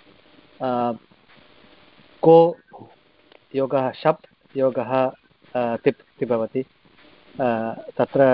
को योगः शप् योगः तिप् इति भवति। तत्र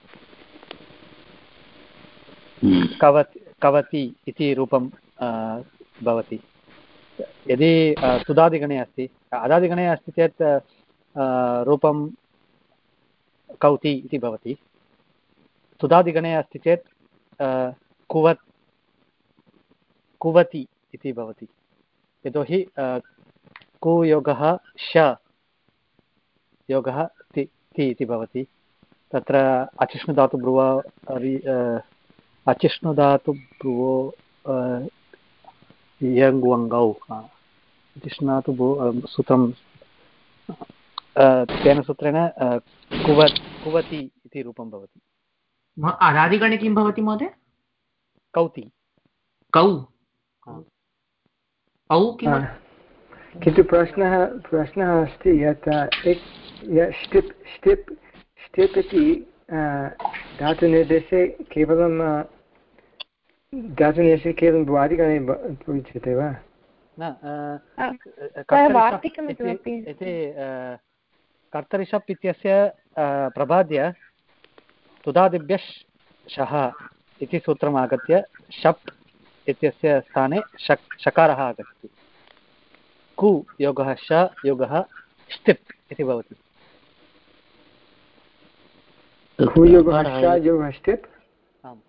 कवति कवति इति रूपं भवति। यदि सुदादिगणे अस्ति अदादिगणे अस्ति चेत् रूपं कौति इति भवति। सुदादिगणे अस्ति चेत् कुवत् कुवति इति भवति। यतोहि कुयोगः श योगः ति ति इति भवति तत्र अचिष्णुधातु ब्रुव अचिष्णुधातु ब्रुवो यङ्वङ्गौ अचिष्णुधातु भ्रुव सूत्रं तेन सूत्रेण कुव कुवति इति रूपं भवति। अदादिगणे किं भवति महोदय? कौति कौ औ किं? किन्तु प्रश्नः प्रश्नः अस्ति यत् ष्टिप् ष्टिप् ष्टिप् इति धातुनिर्देशे केवलं धातुनिर्देशे केवलं भ्वादिगणे उच्यते वा? न इति कर्तरिषप् इत्यस्य प्रबाद्य तुदादिभ्यः शः इति सूत्रम् आगत्य शप् इत्यस्य स्थाने शक् शकारः आगच्छति। कु योगः श योगः ष्टिप् इति भवति। आम्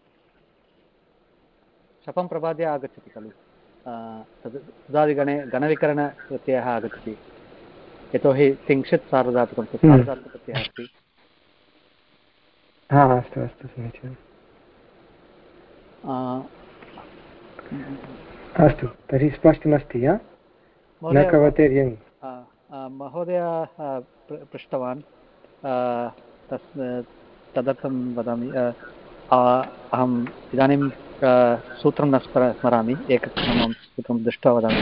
शपं प्रबाद्य आगच्छति खलु तद् तुदादिगणे गणविकरणप्रत्ययः आगच्छति यतोहि तिंशित् सार्वधातुकं सार्वधातुकप्रत्ययः अस्ति। हा अस्तु अस्तु समीचीनम् अस्तु तर्हि स्पष्टमस्ति न कवतेर्यङ्। महोदय पृष्टवान् तस् तदर्थं वदामि अहम् इदानीं सूत्रं न स्मरामि एकं सूत्रं दृष्ट्वा वदामि।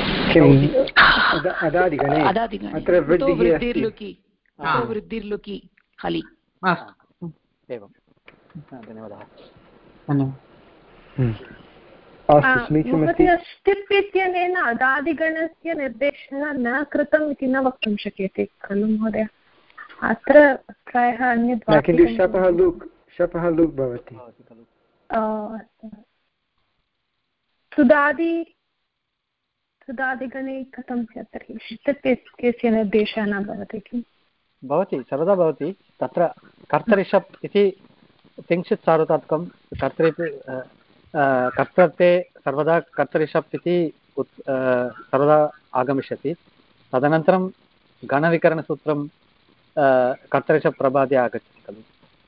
अत्र वृद्धिर्लुकि वृद्धिर्लुकि हलि एवं धन्यवादः। ष्टिप् इत्यनेन अदादिगणस्य निर्देशः न कृतम् इति न वक्तुं शक्यते खलु महोदय? अत्र प्रायः अन्यत् शपः लुक् शपः लुक् भवति। सुदादि सुदादिगणे कथं स्यात् तर्हि ष्टिप् इत्यस्य निर्देशः न भवति किम्? भवति सर्वदा भवति। तत्र कर्तरिषप् इति तिंशित् सार्वधातुकं कर्तरि कर्तर्थे सर्वदा कर्तरिषप् इति सर्वदा आगमिष्यति। तदनन्तरं गणविकरणसूत्रं कर्तरिषप् प्रबाद्य आगच्छति खलु।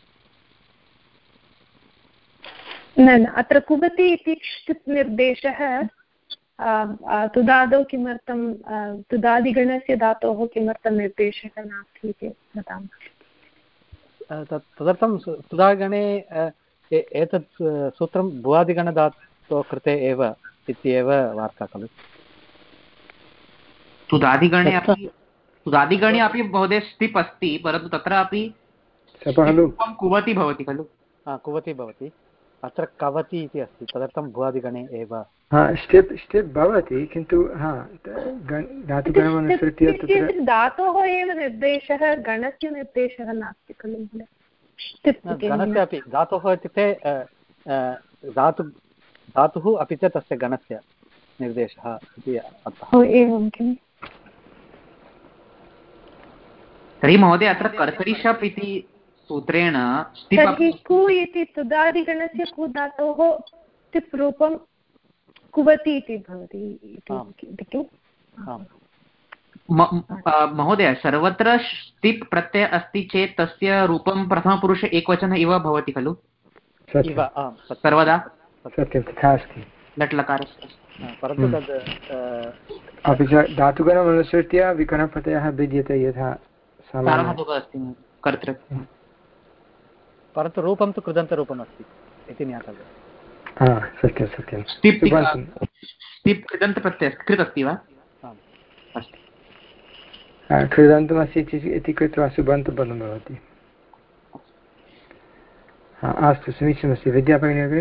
न न अत्र कुवति इति ष्टिप् निर्देशः तुदादौ किमर्थं तुदादिगणस्य धातोः किमर्थं निर्देशः नास्ति इति वदामः। तदर्थं तुदादिगणे एतत् सूत्रं भुवादिगणधातोः कृते एव इत्येव वार्ता खलु। तुदादिगणे अपि तुदादिगणे अपि महोदय स्टिप् अस्ति परन्तु तत्रापि कुवति भवति खलु। कुवति भवति अत्र कवति इति अस्ति तदर्थं भुवादिगणे एव स्टिप् स्टिप् भवति किन्तु धातुगणमनुसृत्य तत्र धातोः एव निर्देशः गणस्य निर्देशः नास्ति खलु। गणस्य अपि धातोः इत्युक्ते धातु धातुः अपि च तस्य गणस्य निर्देशः इति अर्थः। एवं किम्? तर्हि महोदय अत्र कर्तरिषप् इति सूत्रेण तर्हि कु इति तुदादिगणस्य कु धातोः टिप् रूपं कुवति इति भवति किम्? महोदय सर्वत्र स्टिप् प्रत्यय अस्ति चेत् तस्य रूपं प्रथमपुरुष एकवचन इव भवति खलु सर्वदा लट् लकारस्य। परन्तु तद् अपि च धातुगणमनुसृत्य विकरणप्रत्ययः भिद्यते यथा सार्वधातुकः अस्ति कर्तृ परन्तु रूपं तु कृदन्तरूपम् अस्ति इति ज्ञातव्यं। सत्यं सत्यं स्टिप् स्टिप् कृदन्तप्रत्ययः कृत् अस्ति वा? अस्तु कृदन्तमस्ति इति कृत्वा सुबन्तपदं भवति। अस्तु समीचीनमस्ति। विद्याभगिनी अग्रे।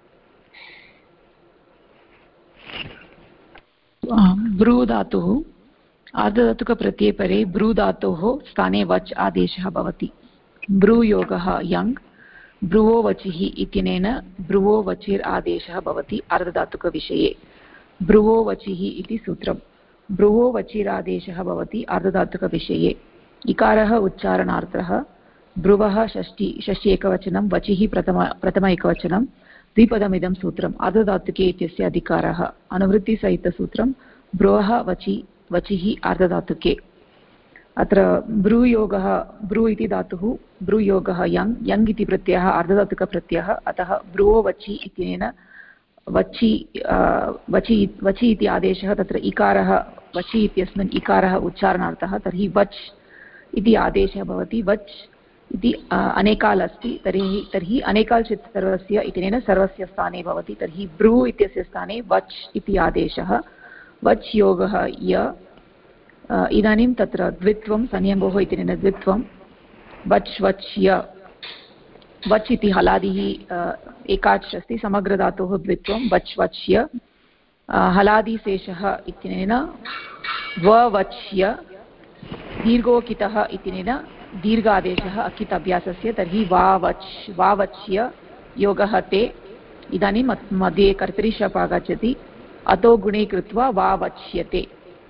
ब्रू धातुः आर्धधातुकप्रत्यये परे ब्रू धातोः स्थाने वच् आदेशः भवति। ब्रूयोगः यङ् ब्रुवो वचिः इत्यनेन ब्रुवो वचिर् आदेशः भवति आर्धधातुकविषये। ब्रुवो वचिः इति सूत्रम्। ब्रुवो वचिरादेशः भवति आर्धधातुकविषये। इकारः उच्चारणार्थः। ब्रुवः षष्ठी षष्ठी एकवचनं वचिः प्रथम प्रथम एकवचनं द्विपदमिदं सूत्रम् आर्धधातुके इत्यस्य अधिकारः। अनुवृत्तिसहितसूत्रं ब्रुवः वचि वचिः आर्धधातुके अत्र ब्रूयोगः ब्रू इति धातुः ब्रूयोगः यङ् यङ् इति प्रत्ययः आर्धधातुकप्रत्ययः अतः ब्रुवो वचि इत्यनेन वचि वचि वचि इति आदेशः तत्र इकारः वचि इत्यस्मिन् इकारः उच्चारणार्थः तर्हि वच् इति आदेशः भवति वच् इति अनेकाल् अस्ति तर्हि तर्हि अनेकाल् चेत् सर्वस्य इत्यनेन सर्वस्य स्थाने भवति तर्हि ब्रू इत्यस्य स्थाने वच् इति आदेशः वच् योगः य इदानीं तत्र द्वित्वं संयङ्गोः इत्यनेन द्वित्वं वच् वच् य वच् इति हलादिः एकाच् अस्ति समग्रधातोः द्वित्वं वच् वच् य हलादिशेषः इत्यनेन व वच् य दीर्घोकितः इत्यनेन दीर्घादेशः अकित् अभ्यासस्य तर्हि वा वच् वा वच्य योगः ते इदानीं मध्ये कर्तरि शप् आगच्छति अतो गुणे कृत्वा वा वच्यते।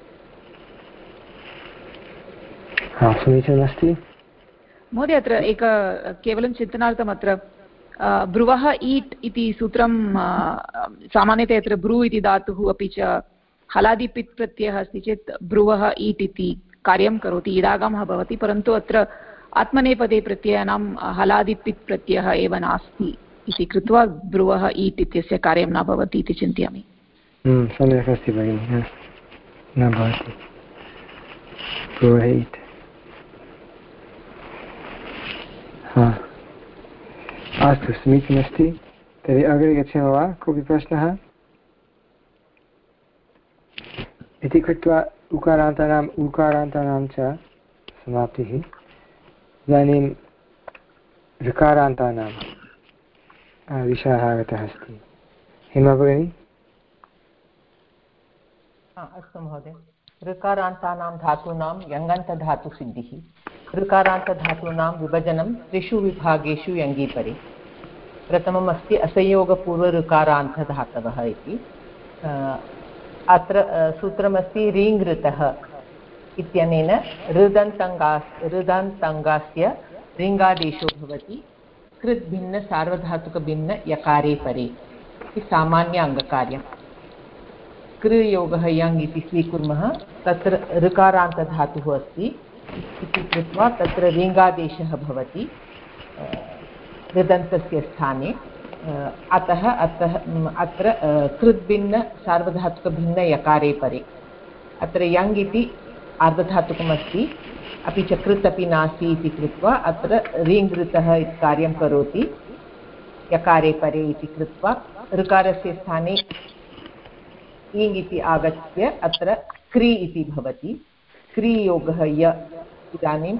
समीचीनमस्ति महोदय अत्र एक केवलं चिन्तनार्थम् अत्र ब्रुवः ईट् इति सूत्रं सामान्यतया अत्र ब्रू इति धातुः अपि च हलादिपित् प्रत्ययः अस्ति चेत् ब्रुवः ईट् इति कार्यं करोति इडागमः भवति परन्तु अत्र आत्मनेपदे प्रत्ययानां हलादिपित् प्रत्ययः एव नास्ति इति कृत्वा ब्रुवः ईट् इत्यस्य कार्यं न भवति इति चिन्तयामि। सम्यक् अस्ति भगिनि न भवति ब्रुवः ईट्। अस्तु समीचीनमस्ति तर्हि अग्रे गच्छामः वा कोऽपि प्रश्नः इति कृत्वा उकारान्तानाम् उकारान्तानां च समाप्तिः। इदानीं ऋकारान्तानां विषयः आगतः अस्ति। हेमा भगिनी। अस्तु महोदय ऋकारान्तानां धातूनां यङन्तधातुसिद्धिः ऋकारान्तधातूनां विभजनं त्रिषु विभागेषु यङीपरे। प्रथमम् अस्ति असंयोगपूर्वऋकारान्तधातवः इति अत्र सूत्रमस्ति रीङ्ऋतः इत्यनेन ऋदन्तङ्गा ऋदन्तङ्गास्य ऋङ्गादेशो भवति कृद्भिन्नसार्वधातुकभिन्न यकारे परे इति सामान्य अङ्गकार्यम्। कृयोगः यङ् इति स्वीकुर्मः तत्र ऋकारान्तधातुः अस्ति इति कृत्वा तत्र ऋङ्गादेशः भवति ऋदन्तस्य स्थाने अतः अतः अत्र कृद्भिन्न सार्वधातुकभिन्न यकारे परे अत्र यङ् इति आर्धधातुकमस्ति अपि च कृत् अपि नास्ति इति कृत्वा अत्र ऋङ्ऋतः इति कार्यं करोति यकारे परे इति कृत्वा ऋकारस्य स्थाने ईङ् इति आगत्य अत्र क्री इति भवति क्रियोगः य इदानीं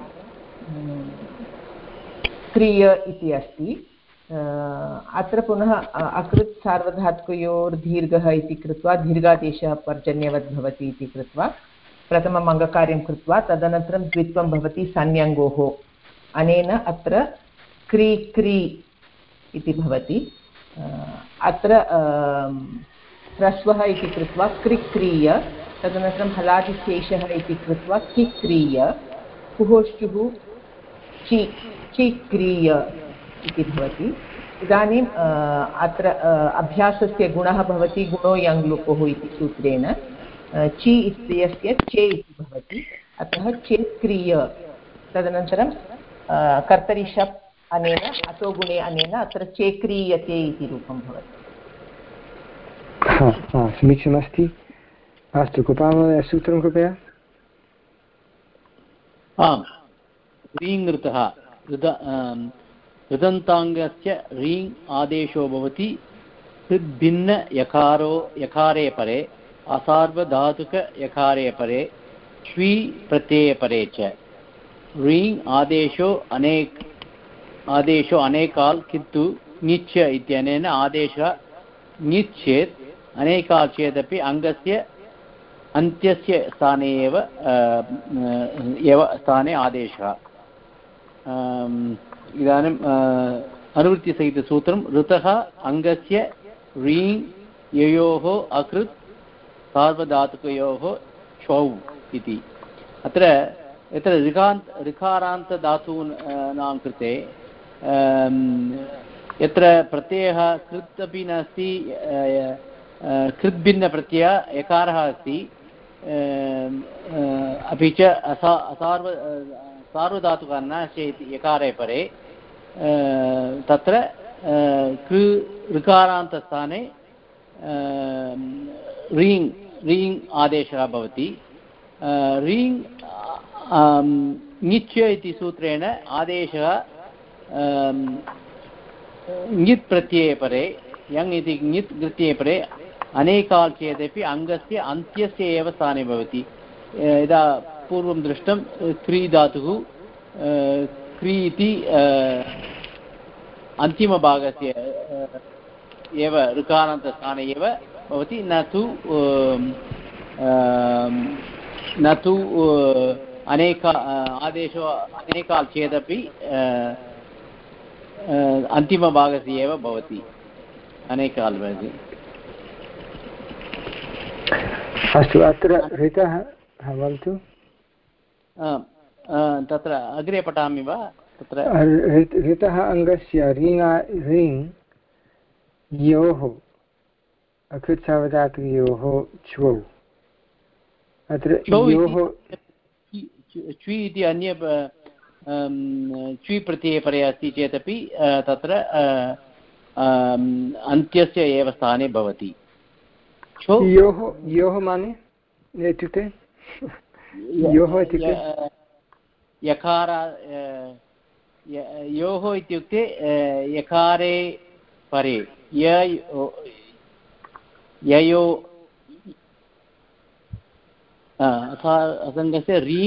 क्रिय इति अस्ति अत्र पुनः अकृत् सार्वधातुकयोर्दीर्घः इति कृत्वा दीर्घादेशः पर्जन्यवत् भवति इति कृत्वा प्रथमम् अङ्गकार्यं कृत्वा तदनन्तरं द्वित्वं भवति संयङ्गोः अनेन अत्र क्री क्री इति भवति अत्र ह्रस्वः इति कृत्वा क्रिक्रिय तदनन्तरं हलादिशेषः इति कृत्वा किक्रिय कुहोश्चुः चि चिक्रिय इति भवति। इदानीम् अत्र अभ्यासस्य गुणः भवति गुणो यङ् लुकोः इति सूत्रेण चि इत्यस्य चे इति भवति अतः चेत्क्रिय तदनन्तरं कर्तरि शप् अनेन अतो गुणे अनेन अत्र चेक्रियते इति रूपं भवति। समीचीनमस्ति। अस्तु कृपामहोदय सूत्रं कृपया। आम् रीङ्ऋतः ऋदन्ताङ्गस्य रीङ् आदेशो भवति हृद्भिन्न यकारो यकारे परे असार्वधातुक यकारे परे श्वी प्रत्यये परे च रीङ् आदेशो अनेक आदेशो अनेकाल् किन्तु ङिच् इत्यनेन आदेशः ङिच् चेत् अनेकाल् चेदपि अङ्गस्य अन्त्यस्य स्थाने एव एव स्थाने आदेशः। इदानीम् अनुवृत्तिसहितसूत्रं ऋतः अङ्गस्य रीङ् ययोः अकृत् सार्वधातुकयोः छौ इति। अत्र यत्र ऋकान्त ऋकारान्तधातूनां कृते यत्र प्रत्ययः कृत् अपि नास्ति कृद्भिन्नप्रत्ययः यकारः अस्ति अपि च सार्व सार्वधातुकर्णस्य इति यकारे परे तत्र कृ ऋकारान्तस्थाने रीङ् रीङ् आदेशः भवति। रीङ् ङिच् इति सूत्रेण आदेशः ङित् प्रत्यये परे यङ् इति ङित् प्रत्यये परे अनेकाल् चेदपि अङ्गस्य अन्त्यस्य एव स्थाने भवति। यदा पूर्वं दृष्टं क्री धातुः क्री इति अन्तिमभागस्य एव ऋकारान्तस्थाने एव भवति, न तु न तु अनेक आदेशो अनेकाल् चेदपि अन्तिमभागस्य एव भवति अनेकाल् भवति। अस्तु, अत्र ऋतः वदतु। तत्र अग्रे पठामि वा? तत्र ऋतः अङ्गस्य रीङ् रीङ् योः अकृत्सावधातुकयोः च्वौ। अत्र योः च्वि इति अन्य च्वि प्रत्यये परे अस्ति चेदपि तत्र अन्त्यस्य एव स्थाने भवति। योः योः माने इत्युक्ते योः इत्युक्ते यकार योः इत्युक्ते यकारे परे ययो असङ्गस्य री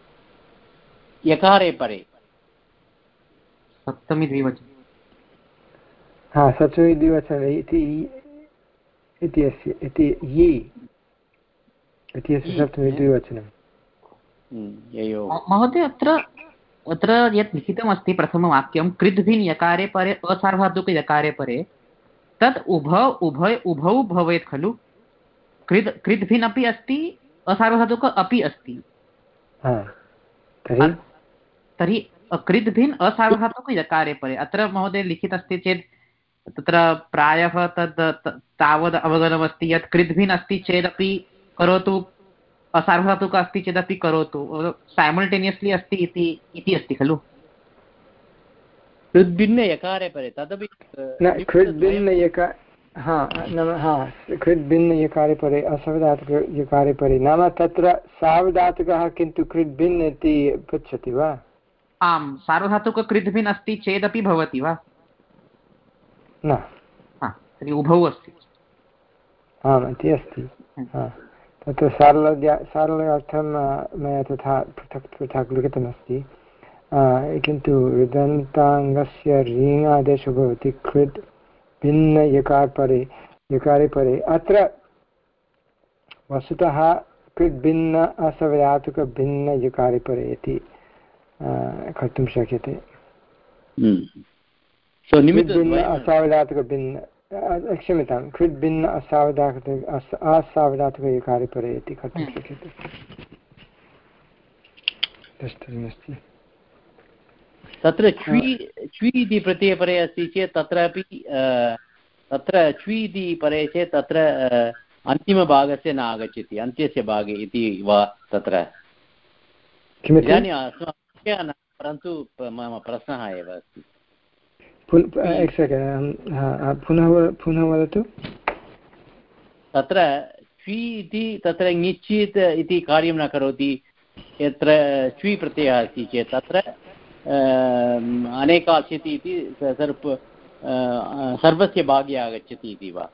यकारे परे सप्तमी द्विवचने। हा, सप्तमी द्विवचने इति इति अस्य इति यि इति अस्य सप्तमी द्विवचनं। महोदय, अत्र अत्र यत् लिखितमस्ति प्रथमवाक्यं कृद्भिन् यकारे परे असार्वधातुक यकारे परे, तत् उभौ उभय उभौ भवेत् खलु? कृद् कृद्भिन् अपि अस्ति, असार्वधातुक अपि अस्ति। तर्हि कृद्भिन् असार्वधातुक यकारे परे अत्र महोदय लिखितमस्ति चेत् तत्र प्रायः तद् तावद् अवगतमस्ति यत् कृद्भिन् अस्ति चेदपि करोतु, असार्वधातुक अस्ति चेदपि करोतु, सैमल्टेनियस्लि अस्ति इति अस्ति खलु? कृद्भिन्न यकारे परे तदपि न कृद्भिन्न यकार हा नाम हा कृद्भिन्न यकारे परे असार्वधातुक यकारे परे नाम तत्र सार्वधातुकः किन्तु कृद्भिन्न इति पृच्छति वा? आम्, सार्वधातुक कृद्भिन् अस्ति चेदपि भवति वा? न, तर्हि उभौ अस्ति। आम्, इति अस्ति। तत्र सारलद्या सारल्यार्थं मया तथा पृथक् पृथक् लिखितमस्ति, किन्तु ऋदन्ताङ्गस्य रीङ् आदेशो भवति कृद् भिन्न यकार परे यकारे परे। अत्र वस्तुतः कृद् भिन्न असार्वधातुकभिन्न यकारे परे इति कर्तुं शक्यते। असार्वधातुकभिन्न क्षम्यतां कृद् भिन्न असार्वधातुक असार्वधातुकयकारे परे इति कर्तुं शक्यते। दृष्टमस्ति तत्र च्वि च्वि इति प्रत्यये परे अस्ति चेत् तत्रापि तत्र च्वि इति परे चेत् तत्र अन्तिमभागस्य न आगच्छति, अन्त्यस्य भागे इति वा? तत्र इदानीम् अस्माकं न, परन्तु मम प्रश्नः एव अस्ति। पुनः पुनः वदतु। तत्र च्वि इति तत्र ङिच्चित् इति कार्यं न करोति, यत्र च्वि प्रत्ययः अस्ति चेत् तत्र अनेकाल् इति सर्प सर्वस्य भागे आगच्छति इति वा?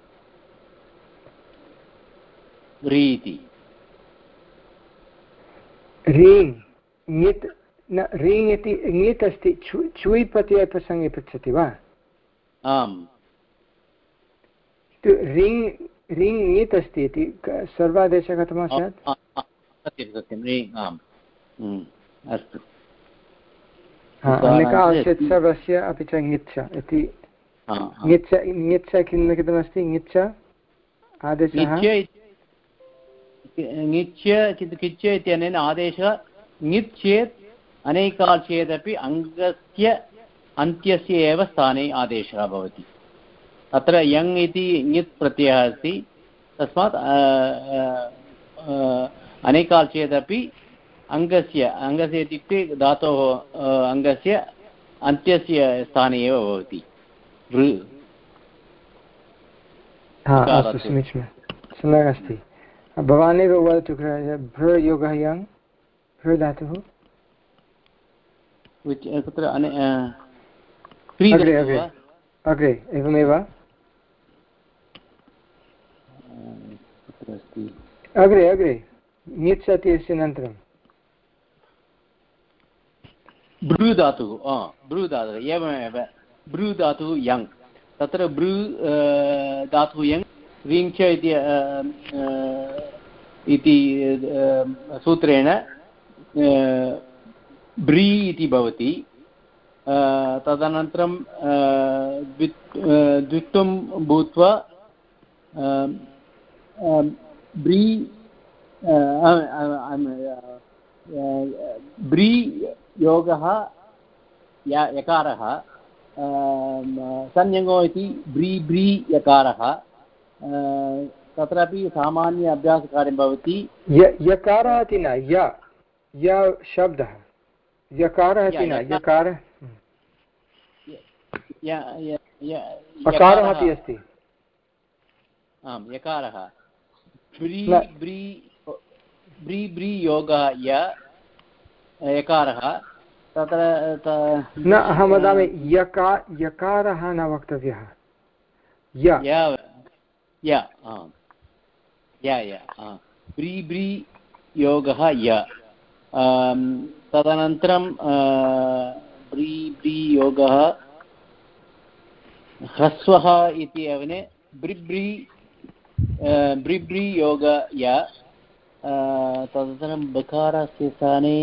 री इति रीङ् ङित् न रीङ् इति ङित् अस्ति, च्वि प्रत्यय प्रसङ्गे पृच्छति वा? आम्, रीङ् रीङ् ङित् अस्ति इति सर्वादेशः कथं स्यात्? सत्यं सत्यं रीङ्, आम्, अस्तु। अनेकांशत् सर्वस्य अपि च ङिच्छ इति ङिच्छ ङिच्छ किं लिखितमस्ति? ङिच्छ आदेशः ङिच्छ किच्छ इत्यनेन आदेशः ङित् चेत् अनेकाल् चेदपि अङ्गस्य अन्त्यस्य एव स्थाने आदेशः भवति। अत्र यङ् इति ङित् प्रत्ययः अस्ति, तस्मात् अनेकाल् चेदपि अङ्गस्य अङ्गस्य इत्युक्ते धातोः अङ्गस्य अन्त्यस्य स्थाने एव भवति वृ। हा अस्तु समीचीनं सम्यक् अस्ति। भवानेव वदतु भृ योगः यङ् भृ धातुः तत्र अग्रे अग्रे अग्रे एवमेव अग्रे अग्रे ङित्सति इत्यस्य अनन्तरं ब्रू धातुः ब्रू धातुः एवमेव ब्रू धातुः यङ् तत्र ब्रू धातुः यङ् ऋञ्च इति इति सूत्रेण ब्री इति भवति। तदनन्तरं द्वित्वं भूत्वा ब्री ब्री योगः यकारः संज्ञो इति ब्री ब्री यकारः तत्रापि सामान्य अभ्यासकार्यं भवति। यकारः इति न य य शब्दः यकारः इति न यकारः अकारः अपि अस्ति। आम् यकारः ब्री ब्री ब्री ब्री योगः य यकारः तत्र न अहं वदामि यका यकारः न वक्तव्यः य य य य ब्री ब्री योगः य तदनन्तरं ब्री ब्री योगः ह्रस्वः इति अवने ब्रिब्री ब्रिब्री योग य तदनन्तरं बकारस्य स्थाने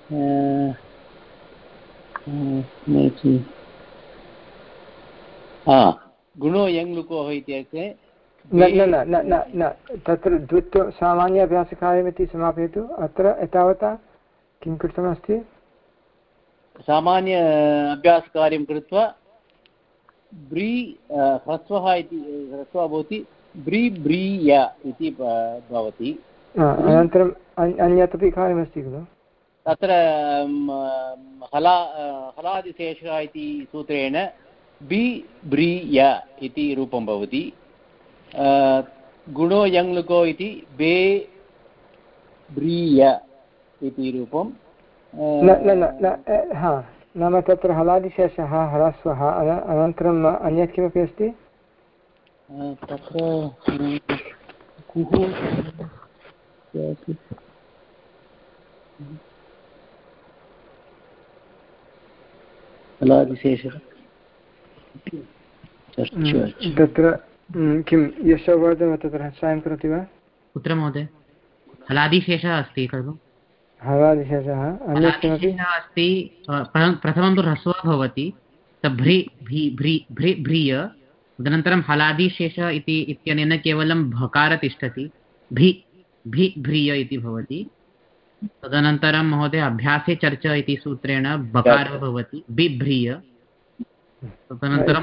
गुणो यङ् लुकोः इत्यर्थे न न न न न तत्र द्वित्व सामान्य अभ्यासकार्यमिति समापयतु। अत्र एतावता किं कृतमस्ति सामान्य अभ्यासकार्यं कृत्वा ब्री ह्रस्वः इति ह्रस्वः भवति ब्री ब्रीय इति भवति। अनन्तरम् अन्यत् अपि कार्यमस्ति खलु तत्र हला हलादिशेषः इति सूत्रेण बि ब्रीय इति रूपं भवति। गुणो यङ् लुको इति बे ब्रीय इति रूपं न न न हा नाम तत्र हलादिशेषः ह्रस्वः अनन्तरम् अन्यत् किमपि अस्ति तत्र हलादिशेषः तत्र किं यशोवर्धन तत्र सायं करोति वा कुत्र महोदय हलादिशेषः अस्ति खलु हलादिशेषः अन्यत् किमपि अस्ति प्रथमं तु ह्रस्वः भवति भ्रि भ्रि भ्रि भ्रि भ्रिय तदनन्तरं हलादिशेषः इति इत्यनेन केवलं भकार तिष्ठति भि भि भ्रिय इति भवति। तदनन्तरं महोदय अभ्यासे चर्चा इति सूत्रेण बकारः भवति बिभ्रिय तदनन्तरं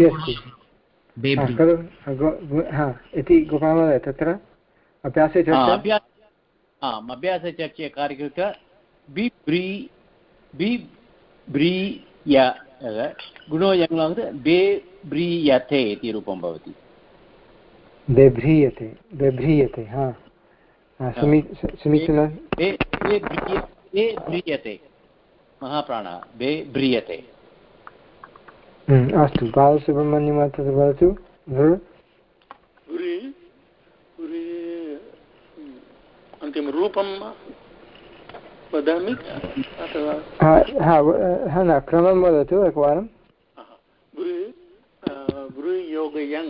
इति गोपालमहोदय तत्र अभ्यासे चर्चा अभ्यासे चर्चा कार्यकृत्वा बिभ्री बिभ्रीय गुणो यङ् बे ब्रीयते इति रूपं भवति। बेभ्रीयते बेभ्रीयते हा समीचीनं ब्रीयते महाप्राणः बे ब्रीयते। अस्तु बालसुब्रह्मण्यं तद् वदतु अन्तिमरूपं वदामि हा न क्रमं वदतु एकवारं वृयोगयङ्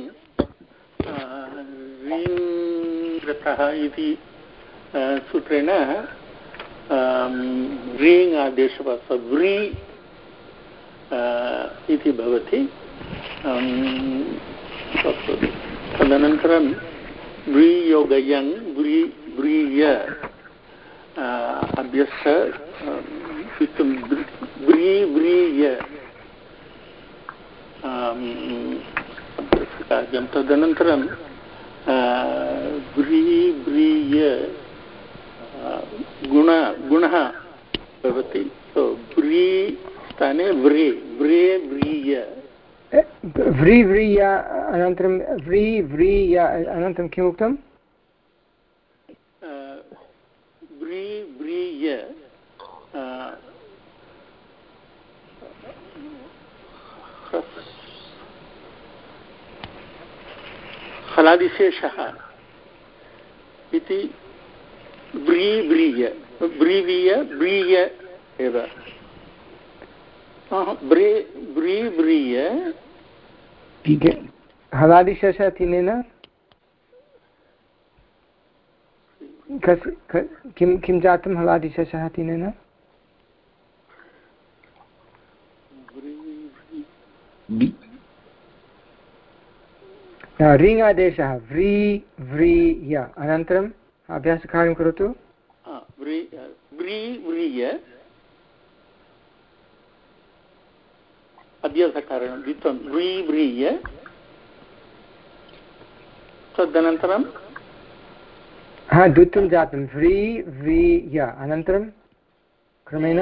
ऋङ् इति सूत्रेण ऋङ् आदेशः व्री इति भवति। तदनन्तरं व्रीयोगयङ् व्री व्रीय अभ्यस्त व्री व्रीय कार्यं तदनन्तरं व्री व्रीय गुण गुणः भवति सो व्री स्थाने व्रे व्रे व्रीय व्री व्रीय अनन्तरं व्री व्रीय अनन्तरं किम् उक्तं व्री व्रीय हलादिशेषः इति व्री व्रीय व्रीवीय व्रीय एव ब्रे ब्री व्रीय हलादिशेषः तिनेन किं किं जातं हलादिशेषः तिनेन रिङ् आदेशः व्री व्रीय अनन्तरम् अभ्यासकार्यं करोतु व्री व्रीय अभ्यासकारणं द्वित्वं व्री व्रीय तदनन्तरं हा द्वित्वं जातं व्री व्रीय अनन्तरं क्रमेण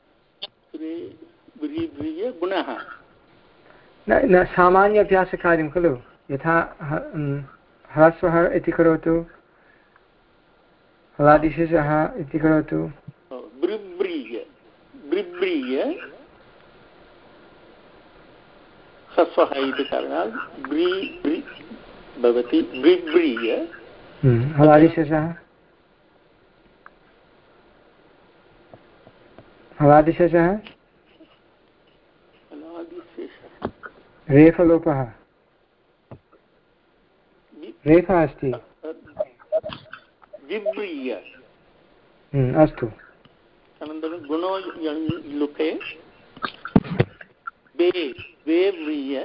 व्री व्रीय गुणः न सामान्य अभ्यासकार्यं खलु यथा ह्रस्वः इति करोतु हलादिशेषः इति करोतु ब्रिब्रीय ब्रिब्रीय ह्रस्वः इति कारणात् ब्री ब्रि भवति ब्रिब्रीय हलादिशेषः हलादिशेषः रेफलोपः रेफः अस्ति विव्रीय अस्तु अनन्तरं गुणो लुके बे वे व्रीय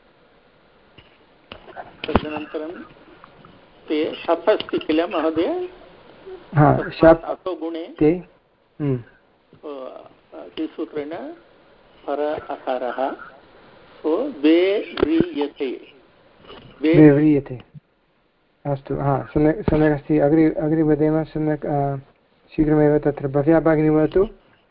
तदनन्तरं ते शप् अस्ति किल महोदय अतो गुणे ते इति सूत्रेण पर अकारः सो वे व्रीयते वे व्रीयते अस्तु हा सम्यक् सम्यक् अस्ति अग्रे अग्रे वदेम सम्यक् शीघ्रमेव तत्र भव्या भगिनी वदतु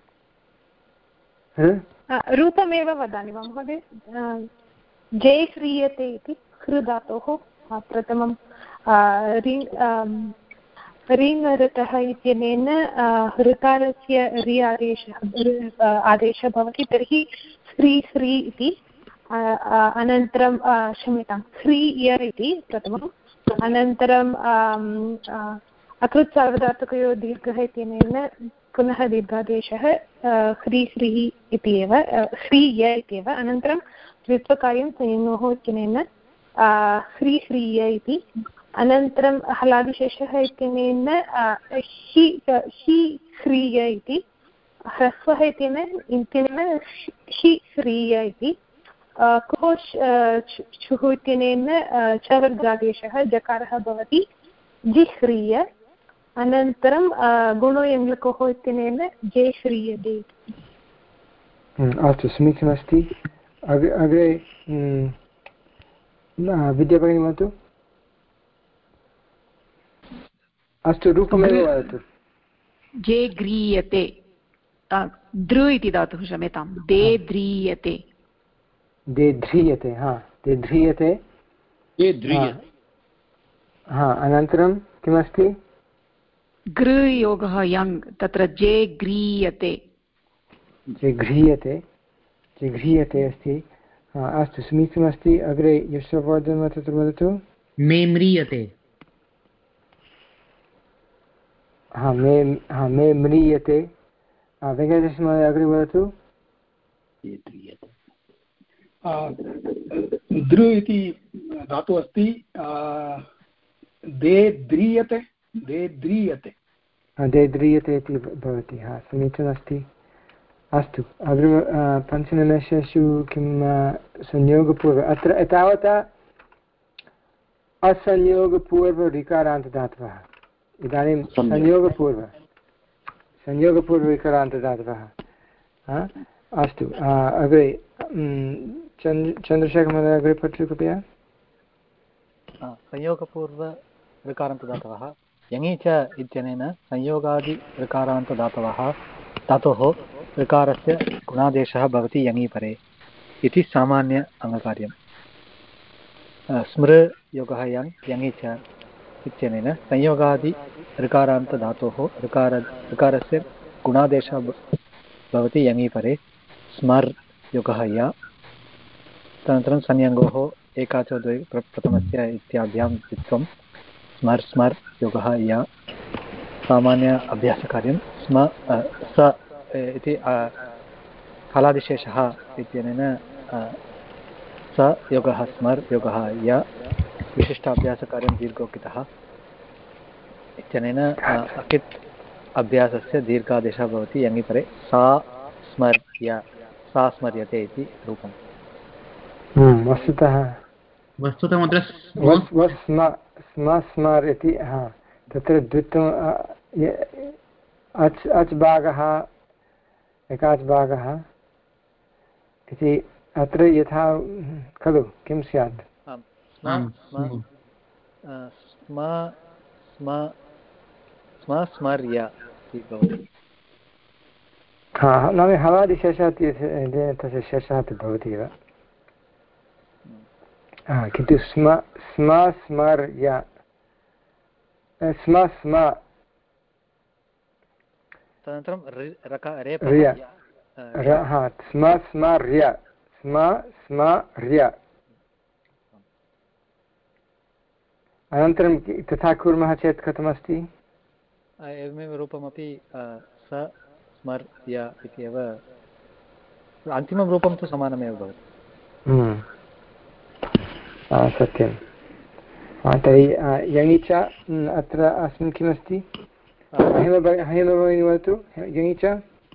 रूपमेव वदामि वा महोदय जय ह्रीयते इति हृ धातोः प्रथमं रिङ् रिङ् ऋतः इत्यनेन ऋकारस्य रि आदेशः आदेशः भवति तर्हि ह्री ह्री इति अनन्तरं क्षम्यतां ह्रीय इति प्रथमम् अनन्तरं अकृत् सार्वधातुकयोः दीर्घः इत्यनेन पुनः दीर्घादेशः ह्री ह्रीः इति एव ह्रीय इत्येव अनन्तरं द्वित्वकार्यं संयोः इत्यनेन ह्री ह्रीय इति अनन्तरं हलादिशेषः इत्यनेन हि हि ह्रीय इति ह्रस्वः इत्यनेन इत्यनेन हि ह्रीय इति कुः छुः इत्यनेन च वर्गादेशः जकारः भवति जिह्रीय अनन्तरं गुणो यङ्लकोः इत्यनेन जे ह्रीयते अस्तु समीचीनमस्ति अग्रे अग्रे विद्याभगिनी वदतु अस्तु रूपमेव वदतु जे ग्रीयते दृ इति धातुः क्षम्यतां दे ध्रीयते दे ध्रीयते हा दे ध्रीयते हा अनन्तरं किमस्ति गृ योगः यङ् तत्र जे ग्रीयते जे घ्रीयते जे घ्रीयते अस्ति अस्तु समीचीनमस्ति अग्रे यशोवर्धन तत्र वदतु मे म्रियते हा मे हा मे म्रियते वेङ्कटेशमहोदय अग्रे वदतु दृ इति धातुः अस्ति दे ध्रीयते दे ध्रीयते दे ध्रीयते इति भवति हा समीचीनमस्ति अस्तु अग्रिम पञ्चनिमेषेषु किं संयोगपूर्व अत्र एतावता असंयोगपूर्वविकारान्तदातवः इदानीं संयोगपूर्व संयोगपूर्वविकारान्तदातवः अस्तु अग्रे चन्द्रशेखरमहोदय अग्रे पठतु कृपया संयोगपूर्वविकारान्तदातवः यङि च इत्यनेन संयोगादि ऋकारान्तदातवः धातोः ऋकारस्य गुणादेशः भवति यङि परे इति सामान्य अङ्गकार्यम्। स्मृ योगः यङ् यङि च इत्यनेन संयोगादि ऋकारान्तधातोः ऋकार ऋकारस्य गुणादेशः भवति यङि परे स्मर् योगः य। तदनन्तरं संयङ्गोः एकाचो द्वे प्रथमस्य इत्याभ्यां द्वित्वं स्मर् स्मर् योगः य। सामान्य अभ्यासकार्यं स्म स इति हलादिशेषः इत्यनेन स योगः स्मर् योगः य। विशिष्टाभ्यासकार्यं दीर्घोक्तिः इत्यनेन अकित् अभ्यासस्य दीर्घादेशः भवति यङि परे सा स्मर्य सा स्मर्यते इति रूपम्। वस्तुतः वस्तुतः अत्र स्म स्मर् इति हा तत्र द्वित्वम् अच् अच् भागः एकाच् भागः इति अत्र यथा खलु किं स्यात् स्म स्म स्म स्मर्य इति भवति। हा नाम हलादिशेषः तस्य शेषः तु भवति एव किन्तु स्म स्म स्मर्य स्म स्म तदनन्तरं हा स्म स्मर्य स्म स्मर्य अनन्तरं तथा कुर्मः चेत् कथमस्ति एवमेव रूपमपि स स्मर्य इति एव अन्तिमं रूपं तु समानमेव भवति। सत्यं तर्हि यङि च अत्र अस्मिन् किमस्ति वदतु यङि च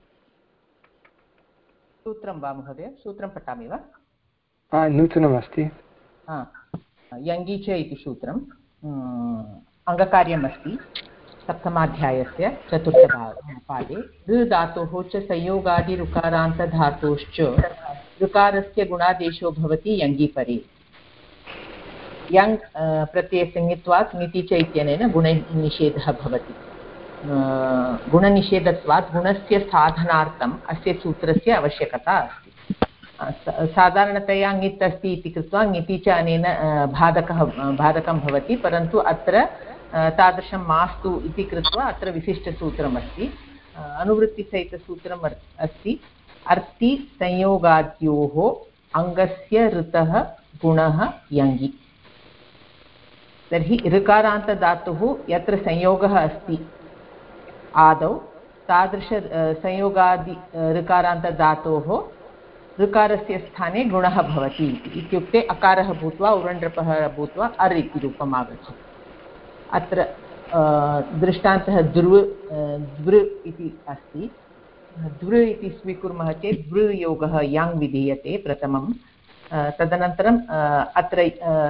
सूत्रं वा महोदय सूत्रं पठामि वा नूतनमस्ति यङि च इति सूत्रम् अङ्गकार्यमस्ति सप्तमाध्यायस्य चतुर्थपादे ऋ धातोः च संयोगादि ऋकारान्तधातोश्च ऋकारस्य गुणादेशो भवति यङि परे यङ् प्रत्ययसंज्ञत्वात् ङिति च इत्यनेन गुणनिषेधः भवति। गुणनिषेधत्वात् गुणस्य साधनार्थम् अस्य सूत्रस्य आवश्यकता अस्ति। साधारणतया ङित् अस्ति इति कृत्वा ङिति च अनेन बाधकः बाधकं भवति परन्तु अत्र तादृशं मास्तु इति कृत्वा अत्र विशिष्टसूत्रमस्ति। अनुवृत्तिसहितसूत्रम् अस्ति अर्ति संयोगाद्योः अङ्गस्य ऋतः गुणः यङि। तर्हि ऋकारान्तधातुः यत्र संयोगः अस्ति आदौ तादृश संयोगादि ऋकारान्तधातोः ऋकारस्य स्थाने गुणः भवति इत्युक्ते अकारः भूत्वा उरण्ड्रपः भूत्वा अर् इति रूपम् आगच्छति। अत्र दृष्टान्तः द्रु द्वृ इति अस्ति। द्वृ इति स्वीकुर्मः चेत् द्वृ योगः याङ् विधीयते प्रथमं। तदनन्तरम् अत्र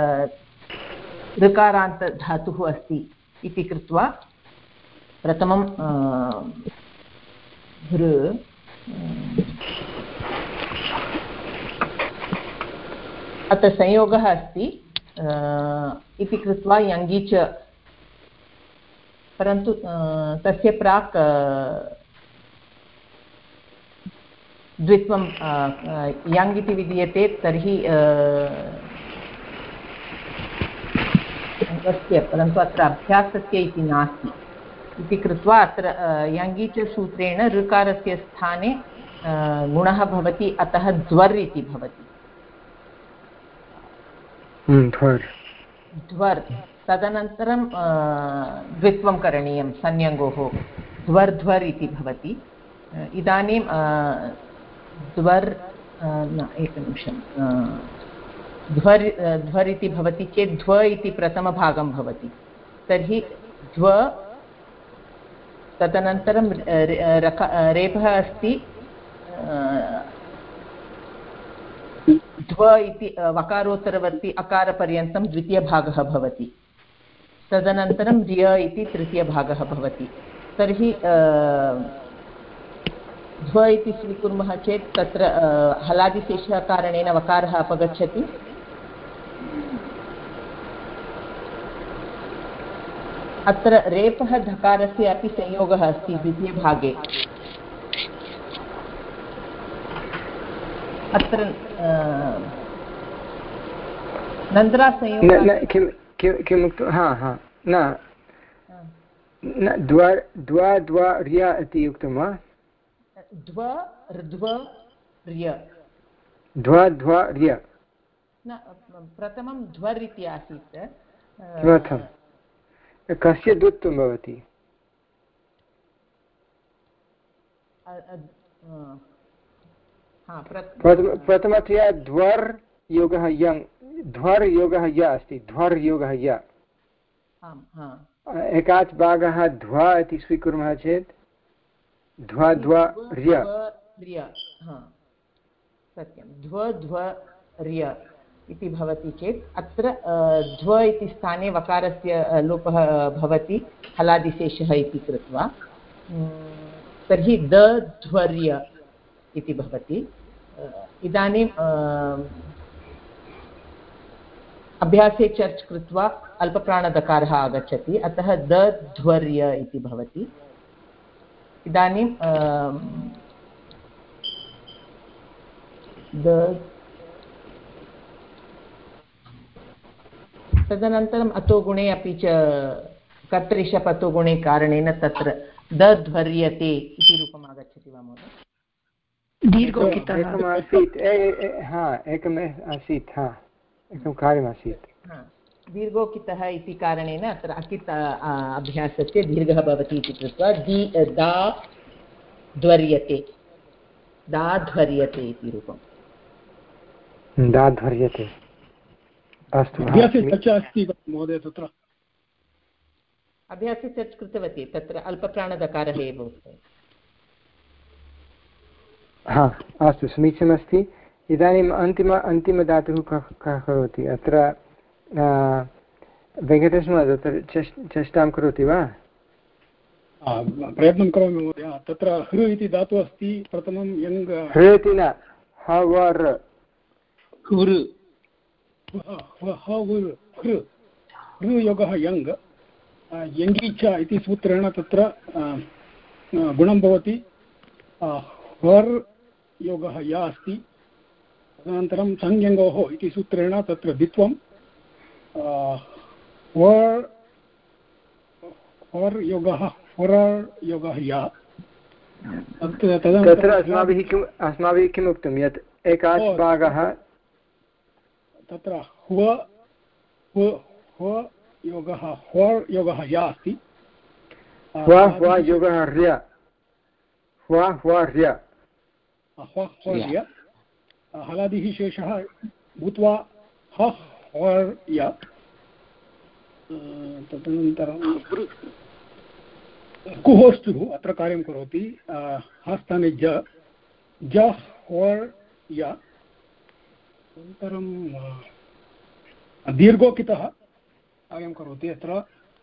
ऋकारान्तधातुः अस्ति इति कृत्वा प्रथमं भृ अत्र संयोगः अस्ति इति कृत्वा यङि च परन्तु तस्य प्राक् द्वित्वं यङ् इति विधीयते तर्हि अङ्गस्य परन्तु अत्र अभ्यासस्य इति नास्ति इति कृत्वा अत्र यङि च सूत्रेण ऋकारस्य स्थाने गुणः भवति अतः द्वर् इति भवति। द्वर् तदनन्तरं द्वित्वं करणीयं संयङ्गोः ध्वर्ध्वर् इति भवति। इदानीं द्वर् एकनिमिषं ध्वर् ध्वर् इति भवति चेत् ध्व इति प्रथमभागं भवति तर्हि ध्व तदनन्तरं रेफः अस्ति ध्व इति वकारोत्तरवर्ति अकारपर्यन्तं द्वितीयभागः भवति तदनन्तरं रिय इति तृतीयभागः भवति। तर्हि ध्व इति स्वीकुर्मः चेत् तत्र हलादिशेषः कारणेन वकारः अपगच्छति। अत्र रेफः धकारस्य अपि संयोगः अस्ति द्वितीयभागे। अत्र नन्द्रासंयोगः किं किम् उक्तं? हा हा न द्वा द्वा द्वा र्य इति उक्तं वा? द्व र्ध्व र्य द्वा द्वा र्य न प्रथमं ध्वर् इति आसीत्। किमर्थं? कस्य द्वित्वं भवति? प्रथमतया ध्वर् योगः यङ् ध्वर् योगः य अस्ति ध्वर् योगः य एकाच् भागः ध्वा इति स्वीकुर्मः चेत् ध्वा ध्वा र्य सत्यं ध्व ध्व र्य इति भवति चेत् अत्र ध्व इति स्थाने वकारस्य लोपः भवति हलादिशेषः इति कृत्वा तर्हि द ध्वर्य इति भवति। इदानीं अभ्यासे चर्च् कृत्वा अल्पप्राणदकारः आगच्छति अतः द ध्वर्य इति भवति। इदानीं द तदनन्तरम् अतो गुणे अपि च कर्तरिषपतो गुणे कारणेन तत्र दध्वर्यते इति रूपम् आगच्छति वा महोदय? दीर्घोकितः एकम् आसीत् हा एकम् आसीत् हा एकं कार्यमासीत् दीर्घोकितः इति कारणेन अत्र अकित अभ्यासस्य दीर्घः भवति इति कृत्वा दी दा ध्वर्यते दा ध्वर्यते इति रूपं दा ध्वर्यते। अस्तु अभ्यासे चर्चा अस्ति महोदय तत्र अभ्यासे चर्च कृतवती तत्र अल्पप्राणदकारः एव उक्तः। हा अस्तु समीचीनमस्ति। इदानीम् अन्तिम अन्तिमधातुः कः कः करोति अत्र वेङ्कटेशमहोदय तत्र चेष्टां करोति वा? प्रयत्नं करोमि महोदय। तत्र हृ इति धातुः अस्ति प्रथमं यङ् हृ इति न हवर् हृ हृ हृ योगः यङ् यङ्गी च इति सूत्रेण तत्र गुणं भवति हर् योगः या अस्ति तदनन्तरं संयङ्गोः इति सूत्रेण तत्र द्वित्वं हर् योगः हरर् योगः या। तत्र अस्माभिः किम् अस्माभिः किम् उक्तं यत् एकाच् भागः तत्र ह्व ह्व योगः ह्वर् योगः या अस्ति ह्व ह्व योगः र्य ह्व ह्व र्य ह्वर्य हलादिः शेषः भूत्वा ह ह्वर्य तदनन्तरं कुहोस्तुः अत्र कार्यं करोति हस्ताने ज ज ह्वर्य अनन्तरं दीर्घोकितः कार्यं करोति अत्र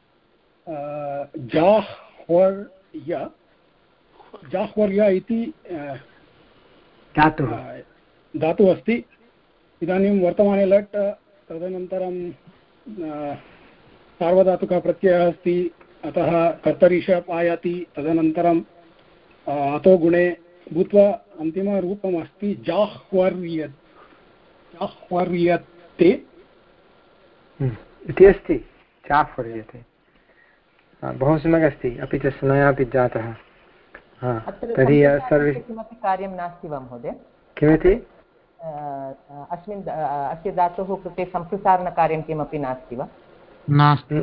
जाह्वर्य जाह्वर्य इति धातुः धातुः अस्ति। इदानीं वर्तमाने लट् तदनन्तरं सार्वधातुकः प्रत्ययः अस्ति अतः कर्तरिषप् आयाति तदनन्तरम् अतो गुणे भूत्वा अन्तिमरूपम् अस्ति जाह्वर्य जाह्वर्यते इति अस्ति चाह्वर्यते। बहु सम्यक् अस्ति अपि च समयः अपि जातः। तर्हि सर्वे किमपि कार्यं नास्ति वा महोदय? किमिति? अस्मिन् अस्य धातोः कृते सम्प्रसारणकार्यं किमपि नास्ति वा? नास्ति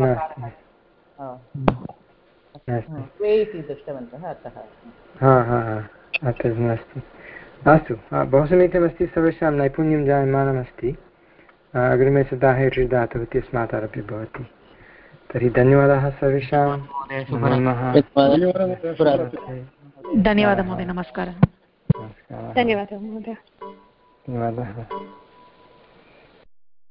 द्वे इति दृष्टवन्तः अतः हा हा हा अत्र नास्ति। अस्तु बहु समीचीनमस्ति सर्वेषां नैपुण्यं जायमानमस्ति। अग्रिमे सप्ताहे ऋ धातुः इत्यस्मात् आरभ्य भवति। तर्हि धन्यवादाः सर्वेषां। धन्यवादः महोदय। नमस्कारः। धन्यवादः महोदय। धन्यवादः।